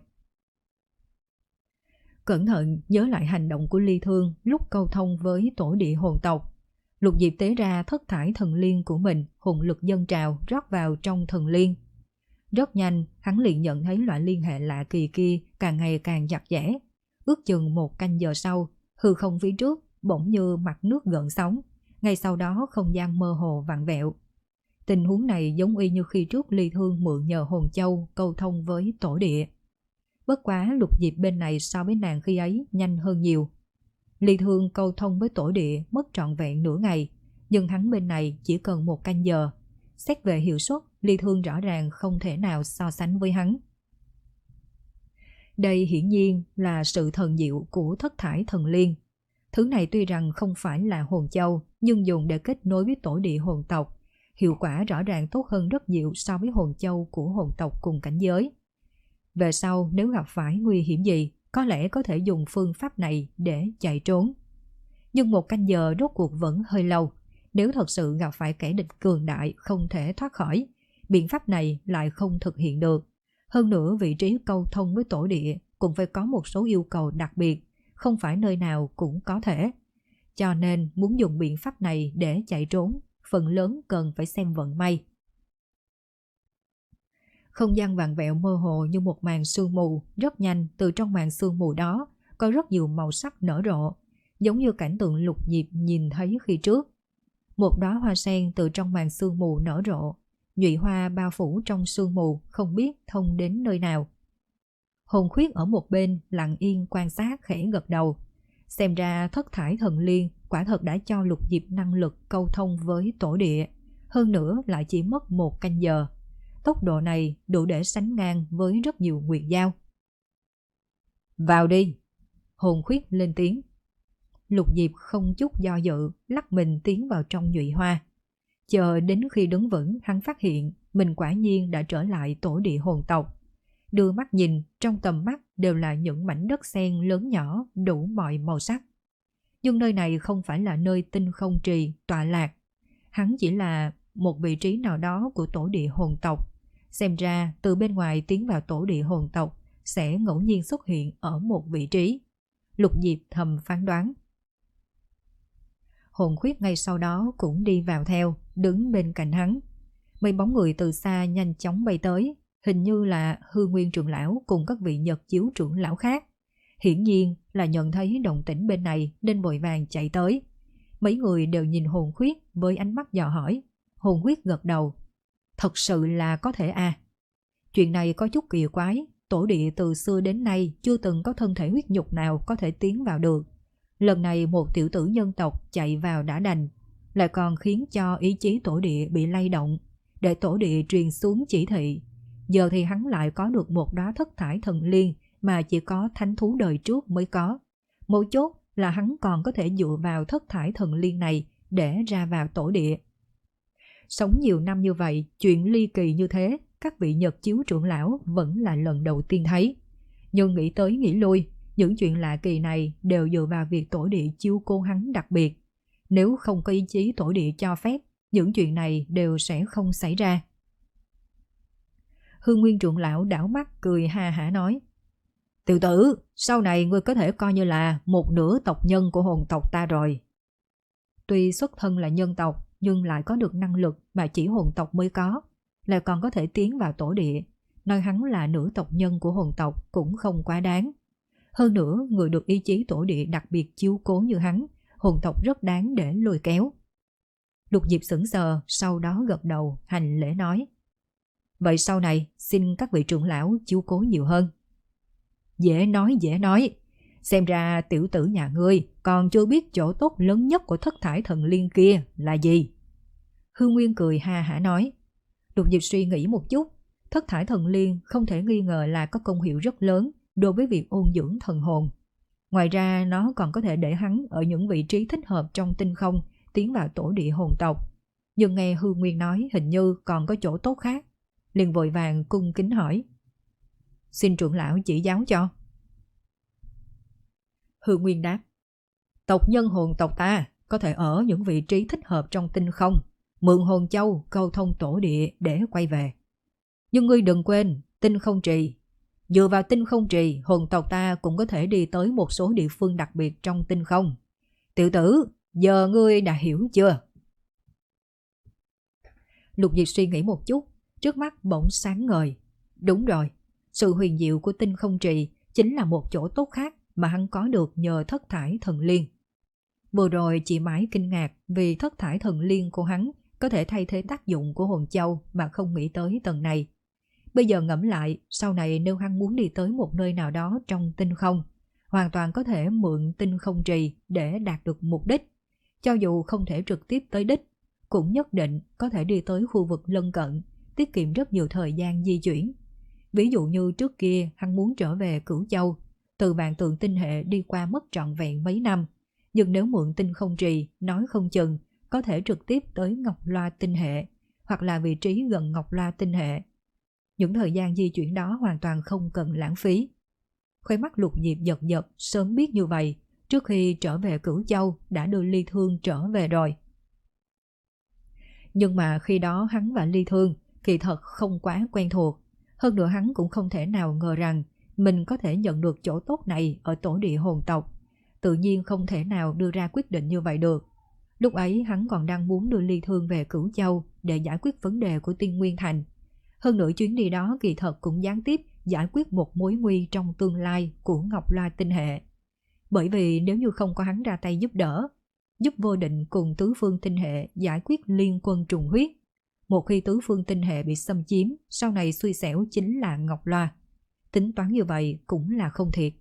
Cẩn thận nhớ lại hành động của Ly Thương lúc câu thông với tổ địa hồn tộc. Lục Diệp tế ra thất thải thần liên của mình, hồn lực dâng trào rót vào trong thần liên. Rất nhanh, hắn liền nhận thấy loại liên hệ lạ kỳ kia càng ngày càng chặt chẽ. Ước chừng một canh giờ sau, hư không phía trước bỗng như mặt nước gợn sóng, ngay sau đó không gian mơ hồ vặn vẹo. Tình huống này giống y như khi trước Ly Thương mượn nhờ hồn châu câu thông với tổ địa. Bất quá Lục Diệp bên này so với nàng khi ấy nhanh hơn nhiều. Ly Thương câu thông với tổ địa mất trọn vẹn nửa ngày, nhưng hắn bên này chỉ cần một canh giờ. Xét về hiệu suất, Ly Thương rõ ràng không thể nào so sánh với hắn. Đây hiển nhiên là sự thần diệu của thất thải thần liên. Thứ này tuy rằng không phải là hồn châu, nhưng dùng để kết nối với tổ địa hồn tộc, hiệu quả rõ ràng tốt hơn rất nhiều so với hồn châu của hồn tộc cùng cảnh giới. Về sau nếu gặp phải nguy hiểm gì, có lẽ có thể dùng phương pháp này để chạy trốn. Nhưng một canh giờ rốt cuộc vẫn hơi lâu. Nếu thật sự gặp phải kẻ địch cường đại không thể thoát khỏi, biện pháp này lại không thực hiện được. Hơn nữa vị trí câu thông với tổ địa cũng phải có một số yêu cầu đặc biệt, không phải nơi nào cũng có thể. Cho nên muốn dùng biện pháp này để chạy trốn, phần lớn cần phải xem vận may. Không gian vặn vẹo mơ hồ như một màn sương mù, rất nhanh từ trong màn sương mù đó có rất nhiều màu sắc nở rộ, giống như cảnh tượng Lục Diệp nhìn thấy khi trước. Một đóa hoa sen từ trong màn sương mù nở rộ, nhụy hoa bao phủ trong sương mù không biết thông đến nơi nào. Hồn Khuyết ở một bên lặng yên quan sát, khẽ gật đầu. Xem ra thất thải thần liên quả thật đã cho Lục Diệp năng lực câu thông với tổ địa, hơn nữa lại chỉ mất một canh giờ. Tốc độ này đủ để sánh ngang với rất nhiều nguyệt dao. Vào đi, Hồn Khuyết lên tiếng. Lục Diệp không chút do dự, lắc mình tiến vào trong nhụy hoa. Chờ đến khi đứng vững, hắn phát hiện mình quả nhiên đã trở lại tổ địa hồn tộc. Đưa mắt nhìn, trong tầm mắt đều là những mảnh đất sen lớn nhỏ đủ mọi màu sắc. Nhưng nơi này không phải là nơi tinh không trì tọa lạc. Hắn chỉ là một vị trí nào đó của tổ địa hồn tộc. Xem ra từ bên ngoài tiến vào tổ địa hồn tộc sẽ ngẫu nhiên xuất hiện ở một vị trí. Lục Diệp thầm phán đoán. Hồn Khuyết ngay sau đó cũng đi vào theo, đứng bên cạnh hắn. Mấy bóng người từ xa nhanh chóng bay tới, hình như là Hư Nguyên trưởng lão cùng các vị Nhật Chiếu trưởng lão khác. Hiển nhiên là nhận thấy động tĩnh bên này nên vội vàng chạy tới. Mấy người đều nhìn Hồn Khuyết với ánh mắt dò hỏi. Hồn Khuyết gật đầu. Thật sự là có thể à. Chuyện này có chút kỳ quái, tổ địa từ xưa đến nay chưa từng có thân thể huyết nhục nào có thể tiến vào được. Lần này một tiểu tử nhân tộc chạy vào đã đành, lại còn khiến cho ý chí tổ địa bị lay động, để tổ địa truyền xuống chỉ thị. Giờ thì hắn lại có được một đóa thất thải thần liên mà chỉ có thánh thú đời trước mới có. Mấu chốt là hắn còn có thể dựa vào thất thải thần liên này để ra vào tổ địa. Sống nhiều năm như vậy, chuyện ly kỳ như thế, các vị Nhật Chiếu trưởng lão vẫn là lần đầu tiên thấy. Nhưng nghĩ tới nghĩ lui, những chuyện lạ kỳ này đều dựa vào việc tổ địa chiếu cố hắn đặc biệt. Nếu không có ý chí tổ địa cho phép, những chuyện này đều sẽ không xảy ra. Hư Nguyên trưởng lão đảo mắt cười ha hả nói. Tiểu tử, sau này ngươi có thể coi như là một nửa tộc nhân của hồn tộc ta rồi. Tuy xuất thân là nhân tộc, nhưng lại có được năng lực mà chỉ hồn tộc mới có, lại còn có thể tiến vào tổ địa. Nói hắn là nửa tộc nhân của hồn tộc cũng không quá đáng. Hơn nữa, người được ý chí tổ địa đặc biệt chiếu cố như hắn, hồn tộc rất đáng để lôi kéo. Lục Diệp sững sờ, sau đó gật đầu, hành lễ nói. Vậy sau này, xin các vị trưởng lão chiếu cố nhiều hơn. Dễ nói, dễ nói. Xem ra tiểu tử nhà ngươi còn chưa biết chỗ tốt lớn nhất của thất thải thần liên kia là gì. Hư Nguyên cười ha hả nói. Lục Diệp suy nghĩ một chút. Thất thải thần liên không thể nghi ngờ là có công hiệu rất lớn đối với việc ôn dưỡng thần hồn. Ngoài ra nó còn có thể để hắn ở những vị trí thích hợp trong tinh không tiến vào tổ địa hồn tộc. Nhưng nghe Hư Nguyên nói hình như còn có chỗ tốt khác, liền vội vàng cung kính hỏi. Xin trưởng lão chỉ giáo cho. Hư Nguyên đáp. Tộc nhân hồn tộc ta có thể ở những vị trí thích hợp trong tinh không, mượn hồn châu câu thông tổ địa để quay về. Nhưng ngươi đừng quên tinh không trì. Dựa vào tinh không trì, hồn tộc ta cũng có thể đi tới một số địa phương đặc biệt trong tinh không. Tiểu tử, giờ ngươi đã hiểu chưa? Lục Diệp suy nghĩ một chút, trước mắt bỗng sáng ngời. Đúng rồi, sự huyền diệu của tinh không trì chính là một chỗ tốt khác mà hắn có được nhờ thất thải thần liên. Vừa rồi chỉ mãi kinh ngạc vì thất thải thần liên của hắn có thể thay thế tác dụng của hồn châu mà không nghĩ tới tầng này. Bây giờ ngẫm lại, sau này nếu hắn muốn đi tới một nơi nào đó trong tinh không, hoàn toàn có thể mượn tinh không trì để đạt được mục đích. Cho dù không thể trực tiếp tới đích, cũng nhất định có thể đi tới khu vực lân cận, tiết kiệm rất nhiều thời gian di chuyển. Ví dụ như trước kia hắn muốn trở về Cửu Châu, từ vạn tượng tinh hệ đi qua mất trọn vẹn mấy năm. Nhưng nếu mượn tinh không trì, nói không chừng có thể trực tiếp tới Ngọc Loa tinh hệ, hoặc là vị trí gần Ngọc Loa tinh hệ. Những thời gian di chuyển đó hoàn toàn không cần lãng phí. Khóe mắt Lục Diệp giật giật, sớm biết như vậy, trước khi trở về Cửu Châu đã đưa Ly Thương trở về rồi. Nhưng mà khi đó hắn và Ly Thương kỳ thật không quá quen thuộc. Hơn nữa hắn cũng không thể nào ngờ rằng mình có thể nhận được chỗ tốt này ở tổ địa hồn tộc. Tự nhiên không thể nào đưa ra quyết định như vậy được. Lúc ấy hắn còn đang muốn đưa Ly Thương về Cửu Châu để giải quyết vấn đề của Tiên Nguyên Thành. Hơn nữa chuyến đi đó kỳ thật cũng gián tiếp giải quyết một mối nguy trong tương lai của Ngọc Loa tinh hệ. Bởi vì nếu như không có hắn ra tay giúp đỡ, giúp Vô Định cùng tứ phương tinh hệ giải quyết liên quân trùng huyết, một khi tứ phương tinh hệ bị xâm chiếm, sau này xui xẻo chính là Ngọc Loa. tính toán như vậy cũng là không thiệt.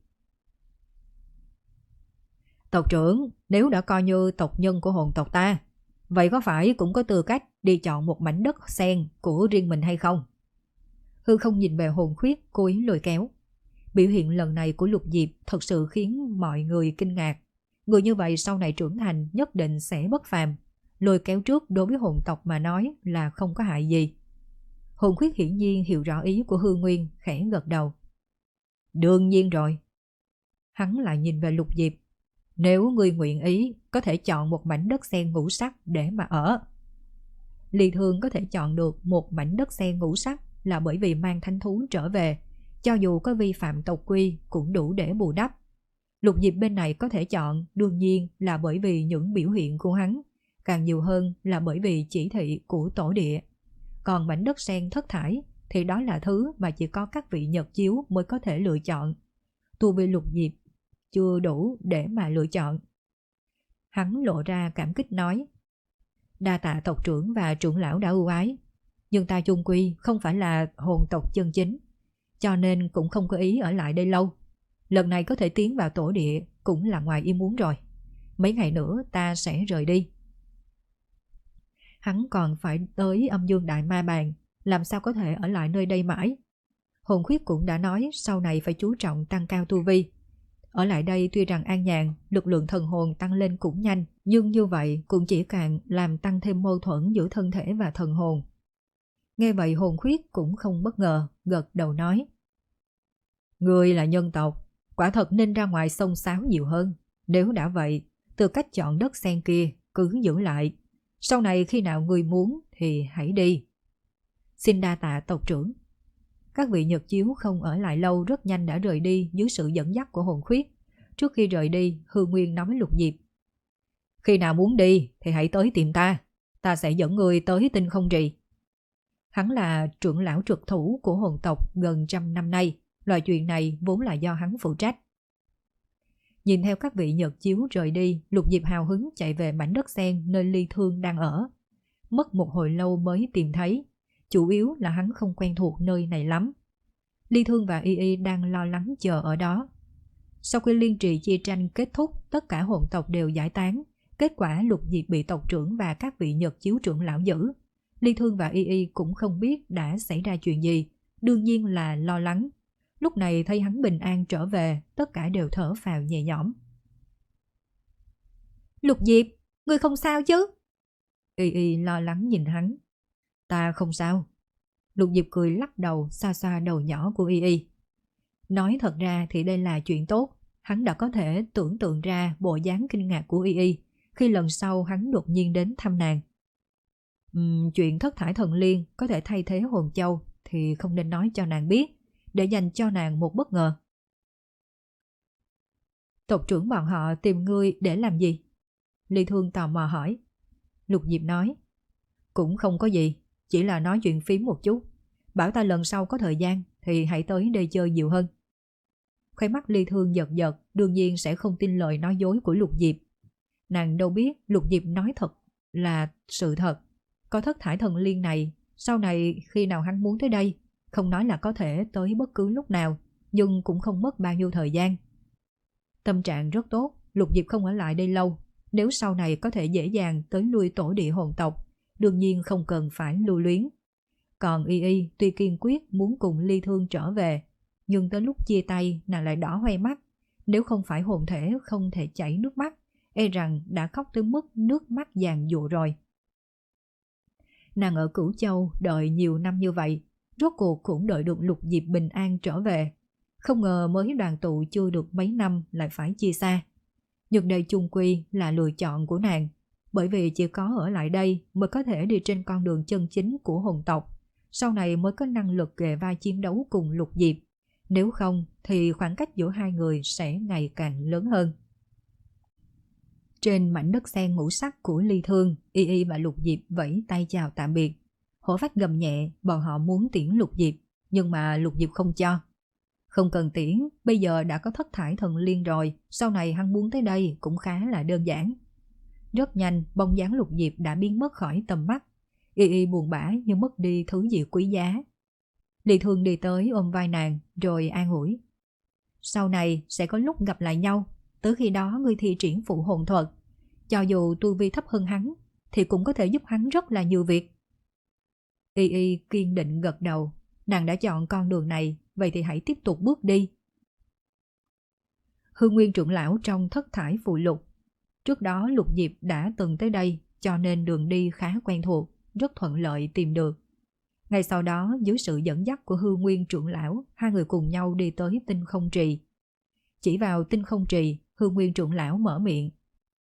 Tộc trưởng, nếu đã coi như tộc nhân của hồn tộc ta, vậy có phải cũng có tư cách đi chọn một mảnh đất sen của riêng mình hay không? Hư không nhìn về hồn khuyết, cố ý lôi kéo. Biểu hiện lần này của Lục Diệp thật sự khiến mọi người kinh ngạc. Người như vậy sau này trưởng thành nhất định sẽ bất phàm. Lôi kéo trước đối với hồn tộc mà nói là không có hại gì. Hồn khuyết hiển nhiên hiểu rõ ý của Hư Nguyên, khẽ gật đầu. Đương nhiên rồi. Hắn lại nhìn về Lục Diệp. Nếu ngươi nguyện ý, có thể chọn một mảnh đất sen ngũ sắc để mà ở. Ly Thương có thể chọn được một mảnh đất sen ngũ sắc là bởi vì mang thánh thú trở về. Cho dù có vi phạm tộc quy cũng đủ để bù đắp. Lục Diệp bên này có thể chọn đương nhiên là bởi vì những biểu hiện của hắn, càng nhiều hơn là bởi vì chỉ thị của tổ địa. Còn mảnh đất sen thất thải thì đó là thứ mà chỉ có các vị nhật chiếu mới có thể lựa chọn. Tu vi Lục Diệp chưa đủ để mà lựa chọn. Hắn lộ ra cảm kích nói, đa tạ tộc trưởng và trưởng lão đã ưu ái, nhưng ta chung quy không phải là hồn tộc chân chính, cho nên cũng không có ý ở lại đây lâu. Lần này có thể tiến vào tổ địa cũng là ngoài ý muốn rồi. Mấy ngày nữa ta sẽ rời đi. Hắn còn phải tới âm dương đại ma bàn, làm sao có thể ở lại nơi đây mãi. Hồn khuyết cũng đã nói sau này phải chú trọng tăng cao tu vi. Ở lại đây tuy rằng an nhàn, lực lượng thần hồn tăng lên cũng nhanh, nhưng như vậy cũng chỉ càng làm tăng thêm mâu thuẫn giữa thân thể và thần hồn. Nghe vậy hồn khuyết cũng không bất ngờ, gật đầu nói. Ngươi là nhân tộc, quả thật nên ra ngoài xông xáo nhiều hơn. Nếu đã vậy, tư cách chọn đất sen kia cứ giữ lại. Sau này khi nào ngươi muốn thì hãy đi. Xin đa tạ tộc trưởng. Các vị nhật chiếu không ở lại lâu rất nhanh đã rời đi dưới sự dẫn dắt của hồn khuyết. Trước khi rời đi, Hư Nguyên nói với Lục Diệp. Khi nào muốn đi thì hãy tới tìm ta. Ta sẽ dẫn người tới Tinh Không Trì. Hắn là trưởng lão trực thủ của hồn tộc gần trăm năm nay. Loại chuyện này vốn là do hắn phụ trách. Nhìn theo các vị nhật chiếu rời đi, Lục Diệp hào hứng chạy về mảnh đất sen nơi Ly Thương đang ở. Mất một hồi lâu mới tìm thấy. Chủ yếu là hắn không quen thuộc nơi này lắm. Ly Thương và Y Y đang lo lắng chờ ở đó. Sau khi liên trì chia tranh kết thúc, tất cả hồn tộc đều giải tán. Kết quả Lục Diệp bị tộc trưởng và các vị nhật chiếu trưởng lão giữ. Ly Thương và Y Y cũng không biết đã xảy ra chuyện gì, đương nhiên là lo lắng. Lúc này thấy hắn bình an trở về, tất cả đều thở phào nhẹ nhõm. Lục Diệp, ngươi không sao chứ? Y Y lo lắng nhìn hắn. Ta không sao. Lục Diệp cười lắc đầu, xoa xoa đầu nhỏ của Y Y. Nói thật ra thì đây là chuyện tốt. Hắn đã có thể tưởng tượng ra bộ dáng kinh ngạc của Y Y khi lần sau hắn đột nhiên đến thăm nàng. Uhm, chuyện thất thải thần liên có thể thay thế hồn châu thì không nên nói cho nàng biết, để dành cho nàng một bất ngờ. Tộc trưởng bọn họ tìm ngươi để làm gì? Ly Thương tò mò hỏi. Lục Diệp nói. Cũng không có gì, chỉ là nói chuyện phím một chút. Bảo ta lần sau có thời gian thì hãy tới đây chơi nhiều hơn. Khóe mắt Ly Thương giật giật, đương nhiên sẽ không tin lời nói dối của Lục Diệp. Nàng đâu biết Lục Diệp nói thật là sự thật. Có thất thải thần liên này, sau này khi nào hắn muốn tới đây, không nói là có thể tới bất cứ lúc nào, nhưng cũng không mất bao nhiêu thời gian. Tâm trạng rất tốt, Lục Diệp không ở lại đây lâu. Nếu sau này có thể dễ dàng tới lui tổ địa hồn tộc, đương nhiên không cần phải lưu luyến. Còn Y Y tuy kiên quyết muốn cùng Ly Thương trở về, nhưng tới lúc chia tay nàng lại đỏ hoe mắt. Nếu không phải hồn thể không thể chảy nước mắt, e rằng đã khóc tới mức nước mắt giàn giụa rồi. Nàng ở Cửu Châu đợi nhiều năm như vậy, rốt cuộc cũng đợi được Lục Diệp bình an trở về. Không ngờ mới đoàn tụ chưa được mấy năm lại phải chia xa. Nhưng đây chung quy là lựa chọn của nàng, bởi vì chỉ có ở lại đây mới có thể đi trên con đường chân chính của hồn tộc, sau này mới có năng lực kề vai chiến đấu cùng Lục Diệp. Nếu không thì khoảng cách giữa hai người sẽ ngày càng lớn hơn. Trên mảnh đất sen ngũ sắc của Ly Thương, Y Y và Lục Diệp vẫy tay chào tạm biệt. Hổ Phách gầm nhẹ, bọn họ muốn tiễn Lục Diệp, nhưng mà Lục Diệp không cho. Không cần tiễn, bây giờ đã có thất thải thần liên rồi, sau này hắn muốn tới đây cũng khá là đơn giản. Rất nhanh, bóng dáng Lục Diệp đã biến mất khỏi tầm mắt. Y Y buồn bã như mất đi thứ gì quý giá. Ly Thương đi tới ôm vai nàng rồi an ủi. Sau này sẽ có lúc gặp lại nhau, tới khi đó ngươi thi triển phụ hồn thuật. Cho dù tu vi thấp hơn hắn thì cũng có thể giúp hắn rất là nhiều việc. Y Y kiên định gật đầu. Nàng đã chọn con đường này, vậy thì hãy tiếp tục bước đi. Hương Nguyên trưởng lão trong thất thải phụ lục. Trước đó Lục Diệp đã từng tới đây, cho nên đường đi khá quen thuộc, rất thuận lợi tìm được. Ngay sau đó, dưới sự dẫn dắt của Hương Nguyên trưởng lão, hai người cùng nhau đi tới Tinh Không Trì. Chỉ vào Tinh Không Trì, Hương Nguyên trưởng lão mở miệng.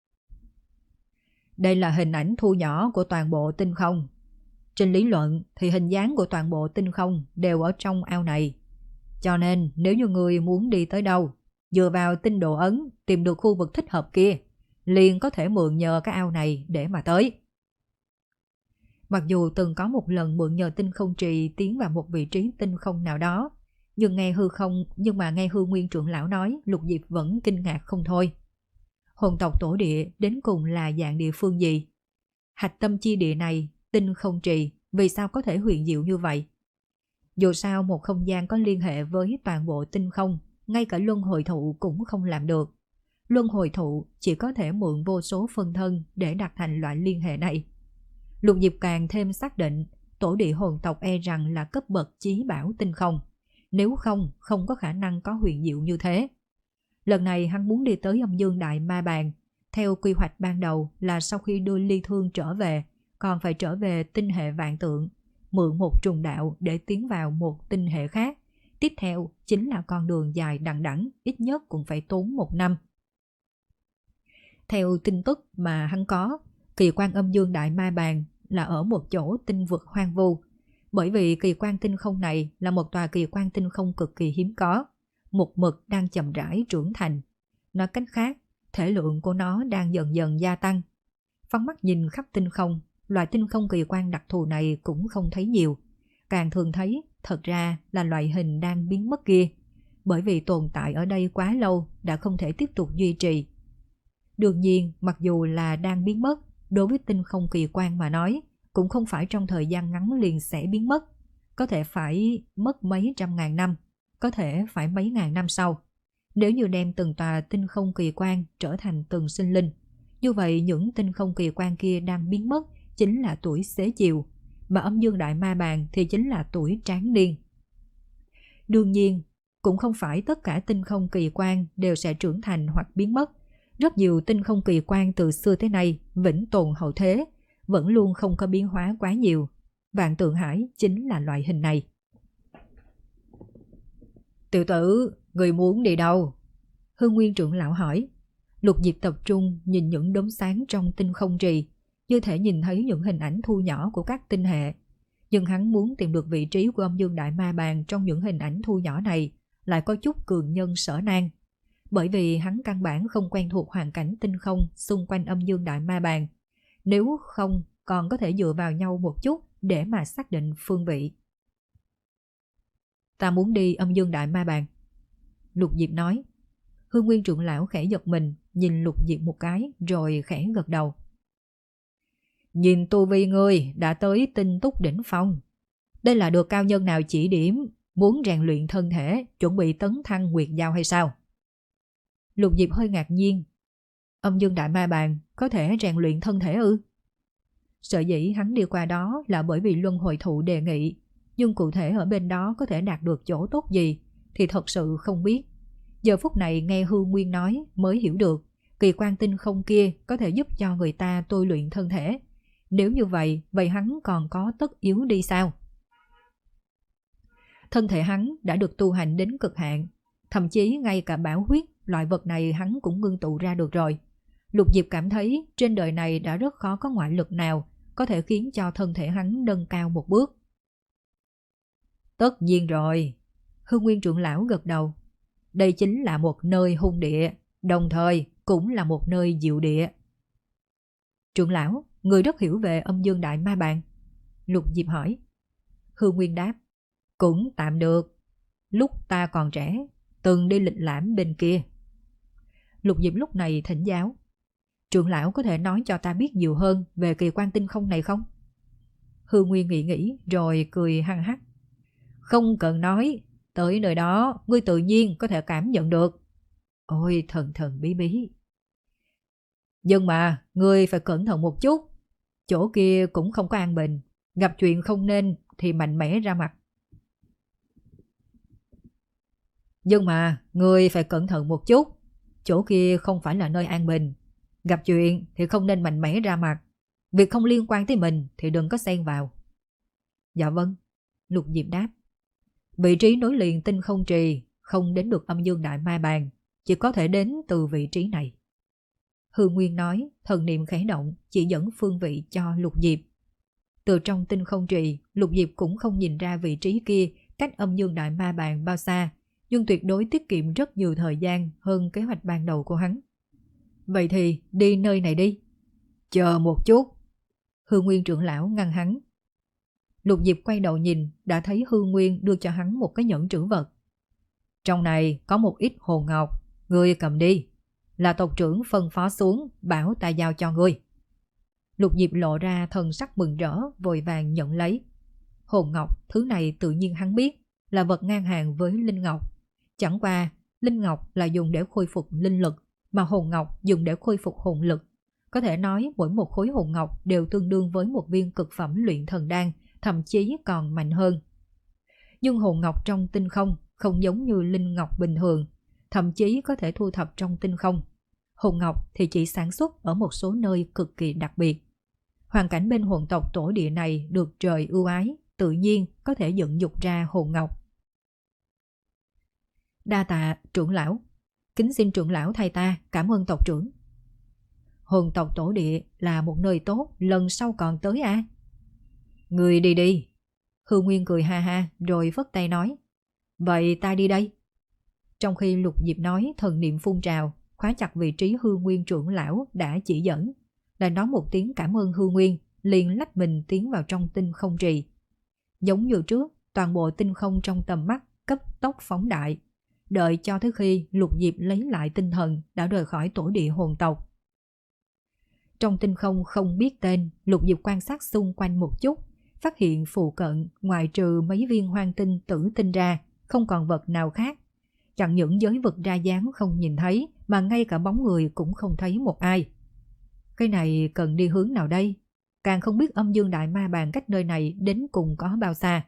Đây là hình ảnh thu nhỏ của toàn bộ tinh không. Trên lý luận thì hình dáng của toàn bộ tinh không đều ở trong ao này. Cho nên nếu như người muốn đi tới đâu, dựa vào tinh độ ấn tìm được khu vực thích hợp kia, liền có thể mượn nhờ cái ao này để mà tới. Mặc dù từng có một lần mượn nhờ Tinh Không Trì tiến vào một vị trí tinh không nào đó, nhưng nghe hư không, nhưng mà nghe Hương Nguyên trưởng lão nói, Lục Diệp vẫn kinh ngạc không thôi. Hồn tộc tổ địa đến cùng là dạng địa phương gì? Hạch tâm chi địa này, Tinh Không Trì, vì sao có thể huyền diệu như vậy? Dù sao một không gian có liên hệ với toàn bộ tinh không, ngay cả luân hồi thụ cũng không làm được. Luân hồi thụ chỉ có thể mượn vô số phân thân để đạt thành loại liên hệ này. Lục Diệp càng thêm xác định tổ địa hồn tộc e rằng là cấp bậc chí bảo tinh không. Nếu không, không có khả năng có huyền diệu như thế. Lần này hắn muốn đi tới Âm Dương Đại Ma Bàn. Theo quy hoạch ban đầu là sau khi đưa Ly Thương trở về, còn phải trở về tinh hệ vạn tượng, mượn một trùng đạo để tiến vào một tinh hệ khác. Tiếp theo chính là con đường dài đằng đẵng, ít nhất cũng phải tốn một năm. Theo tin tức mà hắn có, kỳ quan Âm Dương Đại Ma Bàn là ở một chỗ tinh vực hoang vu. Bởi vì kỳ quan tinh không này là một tòa kỳ quan tinh không cực kỳ hiếm có, một mực đang chậm rãi trưởng thành. Nói cách khác, thể lượng của nó đang dần dần gia tăng. Phóng mắt nhìn khắp tinh không, loại tinh không kỳ quan đặc thù này cũng không thấy nhiều. Càng thường thấy, thật ra là loại hình đang biến mất kia. Bởi vì tồn tại ở đây quá lâu đã không thể tiếp tục duy trì. Đương nhiên, mặc dù là đang biến mất, đối với tinh không kỳ quan mà nói, cũng không phải trong thời gian ngắn liền sẽ biến mất. Có thể phải mất mấy trăm ngàn năm, có thể phải mấy ngàn năm sau. Nếu như đem từng tòa tinh không kỳ quan trở thành từng sinh linh, như vậy những tinh không kỳ quan kia đang biến mất chính là tuổi xế chiều, mà Âm Dương Đại Ma Bàn thì chính là tuổi tráng niên. Đương nhiên, cũng không phải tất cả tinh không kỳ quan đều sẽ trưởng thành hoặc biến mất. Rất nhiều tinh không kỳ quan từ xưa tới nay vĩnh tồn hậu thế, vẫn luôn không có biến hóa quá nhiều. Vạn Tượng Hải chính là loại hình này. Tiểu tử, người muốn đi đâu? Hương Nguyên trưởng lão hỏi. Lục Diệp tập trung nhìn những đốm sáng trong tinh không trì, như thể nhìn thấy những hình ảnh thu nhỏ của các tinh hệ. Nhưng hắn muốn tìm được vị trí của Âm Dương Đại Ma Bàn trong những hình ảnh thu nhỏ này lại có chút cường nhân sở nan. Bởi vì hắn căn bản không quen thuộc hoàn cảnh tinh không xung quanh Âm Dương Đại Ma Bàn. Nếu không, còn có thể dựa vào nhau một chút để mà xác định phương vị. Ta muốn đi Âm Dương Đại Ma Bàn. Lục Diệp nói. Hương Nguyên trưởng lão khẽ giật mình, nhìn Lục Diệp một cái rồi khẽ gật đầu. Nhìn tu vi ngươi đã tới tinh túc đỉnh phong. Đây là được cao nhân nào chỉ điểm, muốn rèn luyện thân thể, chuẩn bị tấn thăng nguyệt giao hay sao? Lục Diệp hơi ngạc nhiên. Âm Dương Đại Ma Bàn có thể rèn luyện thân thể ư? Sở dĩ hắn đi qua đó là bởi vì luân hồi thụ đề nghị, nhưng cụ thể ở bên đó có thể đạt được chỗ tốt gì thì thật sự không biết. Giờ phút này nghe Hương Nguyên nói mới hiểu được, kỳ quan tinh không kia có thể giúp cho người ta tôi luyện thân thể. Nếu như vậy, vậy hắn còn có tất yếu đi sao? Thân thể hắn đã được tu hành đến cực hạn, thậm chí ngay cả bảo huyết, loại vật này hắn cũng ngưng tụ ra được rồi. Lục Diệp cảm thấy trên đời này đã rất khó có ngoại lực nào có thể khiến cho thân thể hắn nâng cao một bước. Tất nhiên rồi, Hương Nguyên trưởng lão gật đầu. Đây chính là một nơi hung địa, đồng thời cũng là một nơi diệu địa. Trưởng lão, người rất hiểu về Âm Dương Đại Ma Bàn. Lục Diệp hỏi. Hương Nguyên đáp. Cũng tạm được. Lúc ta còn trẻ, từng đi lịch lãm bên kia. Lục Diệp lúc này thỉnh giáo. Trưởng lão có thể nói cho ta biết nhiều hơn về kỳ quan tinh không này không? Hương Nguyên nghĩ nghĩ rồi cười hăng hắc. Không cần nói, tới nơi đó ngươi tự nhiên có thể cảm nhận được. Ôi thần thần bí bí. Nhưng mà ngươi phải cẩn thận một chút. Chỗ kia cũng không có an bình. Gặp chuyện không nên thì mạnh mẽ ra mặt. Nhưng mà ngươi phải cẩn thận một chút. Chỗ kia không phải là nơi an bình. Gặp chuyện thì không nên mạnh mẽ ra mặt. Việc không liên quan tới mình thì đừng có xen vào. Dạ vâng, Lục Diệp đáp. Vị trí nối liền tinh không trì không đến được âm dương đại ma bàn, chỉ có thể đến từ vị trí này. Hư Nguyên nói, thần niệm khẽ động, chỉ dẫn phương vị cho Lục Diệp. Từ trong tinh không trì, Lục Diệp cũng không nhìn ra vị trí kia cách âm dương đại ma bàn bao xa, nhưng tuyệt đối tiết kiệm rất nhiều thời gian hơn kế hoạch ban đầu của hắn. Vậy thì đi nơi này đi. Chờ một chút. Hư Nguyên trưởng lão ngăn hắn. Lục Diệp quay đầu nhìn, đã thấy Hư Nguyên đưa cho hắn một cái nhẫn trữ vật. Trong này có một ít hồn ngọc, ngươi cầm đi. Là tộc trưởng phân phó xuống, bảo ta giao cho ngươi. Lục Diệp lộ ra thần sắc mừng rỡ, vội vàng nhận lấy. Hồn ngọc, thứ này tự nhiên hắn biết, là vật ngang hàng với linh ngọc. Chẳng qua, linh ngọc là dùng để khôi phục linh lực, mà hồn ngọc dùng để khôi phục hồn lực. Có thể nói mỗi một khối hồn ngọc đều tương đương với một viên cực phẩm luyện thần đan, thậm chí còn mạnh hơn. Nhưng hồn ngọc trong tinh không không giống như linh ngọc bình thường, thậm chí có thể thu thập trong tinh không. Hồn ngọc thì chỉ sản xuất ở một số nơi cực kỳ đặc biệt. Hoàn cảnh bên hồn tộc tổ địa này được trời ưu ái, tự nhiên có thể dựng dục ra hồn ngọc. Đa tạ trưởng lão, kính xin trưởng lão thay ta cảm ơn tộc trưởng. Hồn tộc tổ địa là một nơi tốt, lần sau còn tới à? Người đi đi. Hư Nguyên cười ha ha rồi phất tay nói. Vậy ta đi đây. Trong khi Lục Diệp nói, thần niệm phun trào, khóa chặt vị trí Hư Nguyên trưởng lão đã chỉ dẫn. Lại nói một tiếng cảm ơn Hư Nguyên, liền lách mình tiến vào trong tinh không trì. Giống như trước, toàn bộ tinh không trong tầm mắt cấp tốc phóng đại. Đợi cho tới khi Lục Diệp lấy lại tinh thần đã rời khỏi tổ địa hồn tộc. Trong tinh không không biết tên, Lục Diệp quan sát xung quanh một chút, phát hiện phụ cận ngoài trừ mấy viên hoang tinh tử tinh ra, không còn vật nào khác. Chẳng những giới vực ra dáng không nhìn thấy, mà ngay cả bóng người cũng không thấy một ai. Cái này cần đi hướng nào đây? Càng không biết âm dương đại ma bàn cách nơi này đến cùng có bao xa.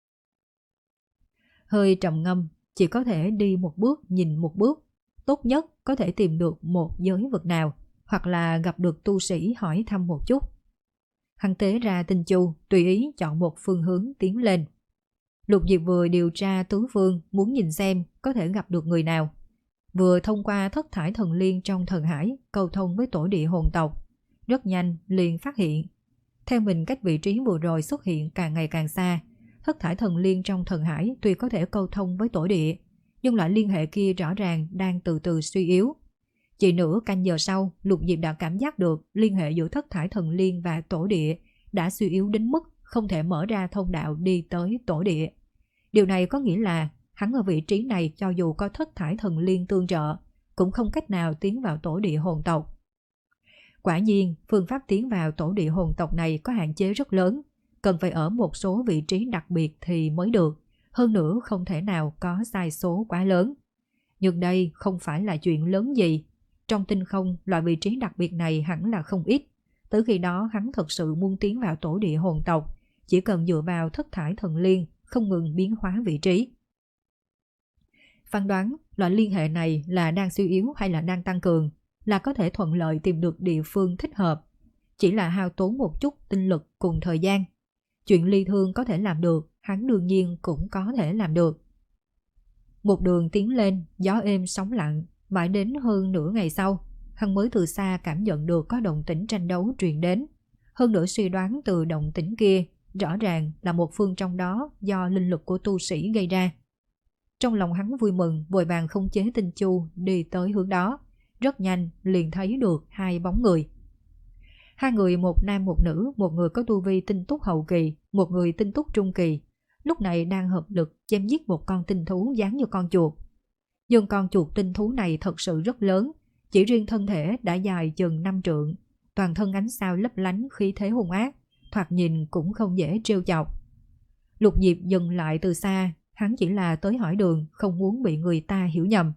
Hơi trầm ngâm, chỉ có thể đi một bước nhìn một bước. Tốt nhất có thể tìm được một giới vực nào, hoặc là gặp được tu sĩ hỏi thăm một chút. Hắn tế ra tinh chu, tùy ý chọn một phương hướng tiến lên. Lục Diệp vừa điều tra tứ phương, muốn nhìn xem có thể gặp được người nào. Vừa thông qua thất thải thần liên trong thần hải, cầu thông với tổ địa hồn tộc. Rất nhanh liền phát hiện. Theo mình cách vị trí vừa rồi xuất hiện càng ngày càng xa, thất thải thần liên trong thần hải tuy có thể câu thông với tổ địa, nhưng loại liên hệ kia rõ ràng đang từ từ suy yếu. Chỉ nửa canh giờ sau, Lục Diệp đã cảm giác được liên hệ giữa thất thải thần liên và tổ địa đã suy yếu đến mức không thể mở ra thông đạo đi tới tổ địa. Điều này có nghĩa là hắn ở vị trí này cho dù có thất thải thần liên tương trợ, cũng không cách nào tiến vào tổ địa hồn tộc. Quả nhiên, phương pháp tiến vào tổ địa hồn tộc này có hạn chế rất lớn, cần phải ở một số vị trí đặc biệt thì mới được, hơn nữa không thể nào có sai số quá lớn. Nhưng đây không phải là chuyện lớn gì. Trong tinh không, loại vị trí đặc biệt này hẳn là không ít. Tới khi đó hắn thật sự muốn tiến vào tổ địa hồn tộc, chỉ cần dựa vào thất thải thần liên, không ngừng biến hóa vị trí. Phán đoán loại liên hệ này là đang suy yếu hay là đang tăng cường, là có thể thuận lợi tìm được địa phương thích hợp. Chỉ là hao tốn một chút tinh lực cùng thời gian. Chuyện ly thương có thể làm được, hắn đương nhiên cũng có thể làm được. Một đường tiến lên, gió êm sóng lặng, mãi đến hơn nửa ngày sau, hắn mới từ xa cảm nhận được có động tĩnh tranh đấu truyền đến. Hơn nữa suy đoán từ động tĩnh kia, rõ ràng là một phương trong đó do linh lực của tu sĩ gây ra. Trong lòng hắn vui mừng, vội vàng không chế tinh chu đi tới hướng đó. Rất nhanh liền thấy được hai bóng người. Hai người một nam một nữ, một người có tu vi tinh túc hậu kỳ, một người tinh túc trung kỳ. Lúc này đang hợp lực chém giết một con tinh thú dáng như con chuột. Nhưng con chuột tinh thú này thật sự rất lớn, chỉ riêng thân thể đã dài chừng năm trượng, toàn thân ánh sao lấp lánh khí thế hung ác, thoạt nhìn cũng không dễ trêu chọc. Lục Diệp dừng lại từ xa, hắn chỉ là tới hỏi đường, không muốn bị người ta hiểu nhầm.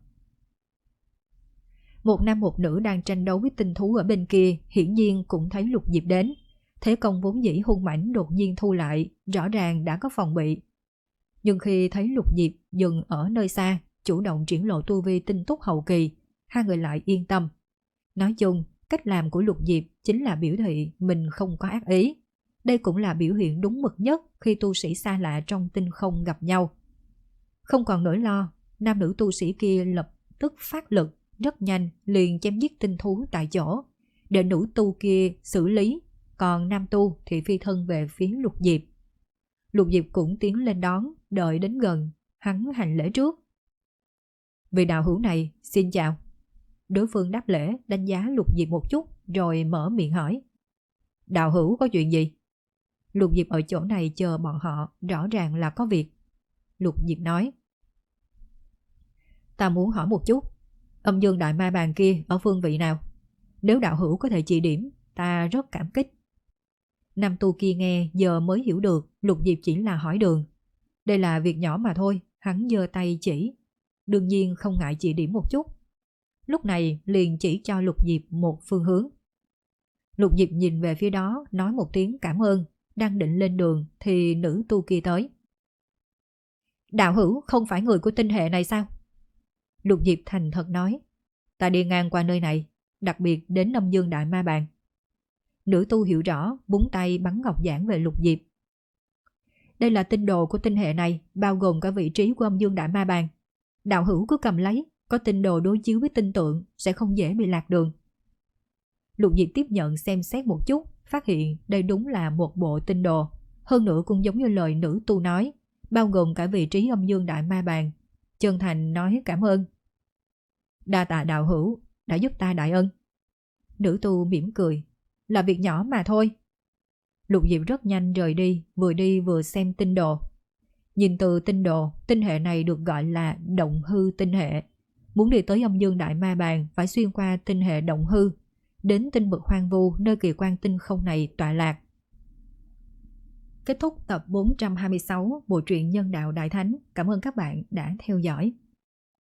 Một nam một nữ đang tranh đấu với tinh thú ở bên kia, hiển nhiên cũng thấy Lục Diệp đến. Thế công vốn dĩ hung mãnh đột nhiên thu lại, rõ ràng đã có phòng bị. Nhưng khi thấy Lục Diệp dừng ở nơi xa, chủ động triển lộ tu vi tinh túc hậu kỳ, hai người lại yên tâm. Nói chung, cách làm của Lục Diệp chính là biểu thị mình không có ác ý. Đây cũng là biểu hiện đúng mực nhất khi tu sĩ xa lạ trong tinh không gặp nhau. Không còn nỗi lo, nam nữ tu sĩ kia lập tức phát lực, rất nhanh liền chém giết tinh thú tại chỗ, để nữ tu kia xử lý, còn nam tu thì phi thân về phía Lục Diệp. Lục Diệp cũng tiến lên đón, đợi đến gần, hắn hành lễ trước. Vị đạo hữu này, xin chào. Đối phương đáp lễ, đánh giá Lục Diệp một chút, rồi mở miệng hỏi. Đạo hữu có chuyện gì? Lục Diệp ở chỗ này chờ bọn họ, rõ ràng là có việc. Lục Diệp nói. Ta muốn hỏi một chút, âm dương đại ma bàn kia ở phương vị nào? Nếu đạo hữu có thể chỉ điểm, ta rất cảm kích. Nam tu kia nghe giờ mới hiểu được Lục Diệp chỉ là hỏi đường. Đây là việc nhỏ mà thôi, hắn giơ tay chỉ. Đương nhiên không ngại chỉ điểm một chút. Lúc này liền chỉ cho Lục Diệp một phương hướng. Lục Diệp nhìn về phía đó, nói một tiếng cảm ơn, đang định lên đường thì nữ tu kia tới. Đạo hữu không phải người của tinh hệ này sao? Lục Diệp thành thật nói. Ta đi ngang qua nơi này, đặc biệt đến âm dương đại ma bàn. Nữ tu hiểu rõ, búng tay bắn ngọc giản về Lục Diệp. Đây là tinh đồ của tinh hệ này, bao gồm cả vị trí của âm dương đại ma bàn. Đạo hữu cứ cầm lấy, có tinh đồ đối chiếu với tinh tượng, sẽ không dễ bị lạc đường. Lục Diệp tiếp nhận xem xét một chút, phát hiện đây đúng là một bộ tinh đồ. Hơn nữa cũng giống như lời nữ tu nói, bao gồm cả vị trí âm dương đại ma bàn. Chân thành nói cảm ơn. Đa tạ đạo hữu, đã giúp ta đại ân. Nữ tu mỉm cười. Là việc nhỏ mà thôi. Lục Diệp rất nhanh rời đi, vừa đi vừa xem tinh đồ. Nhìn từ tinh đồ, tinh hệ này được gọi là động hư tinh hệ. Muốn đi tới âm dương đại ma bàn phải xuyên qua tinh hệ động hư, đến tinh vực hoang vu nơi kỳ quan tinh không này tọa lạc. Kết thúc tập bốn trăm hai mươi sáu bộ truyện Nhân đạo Đại Thánh. Cảm ơn các bạn đã theo dõi.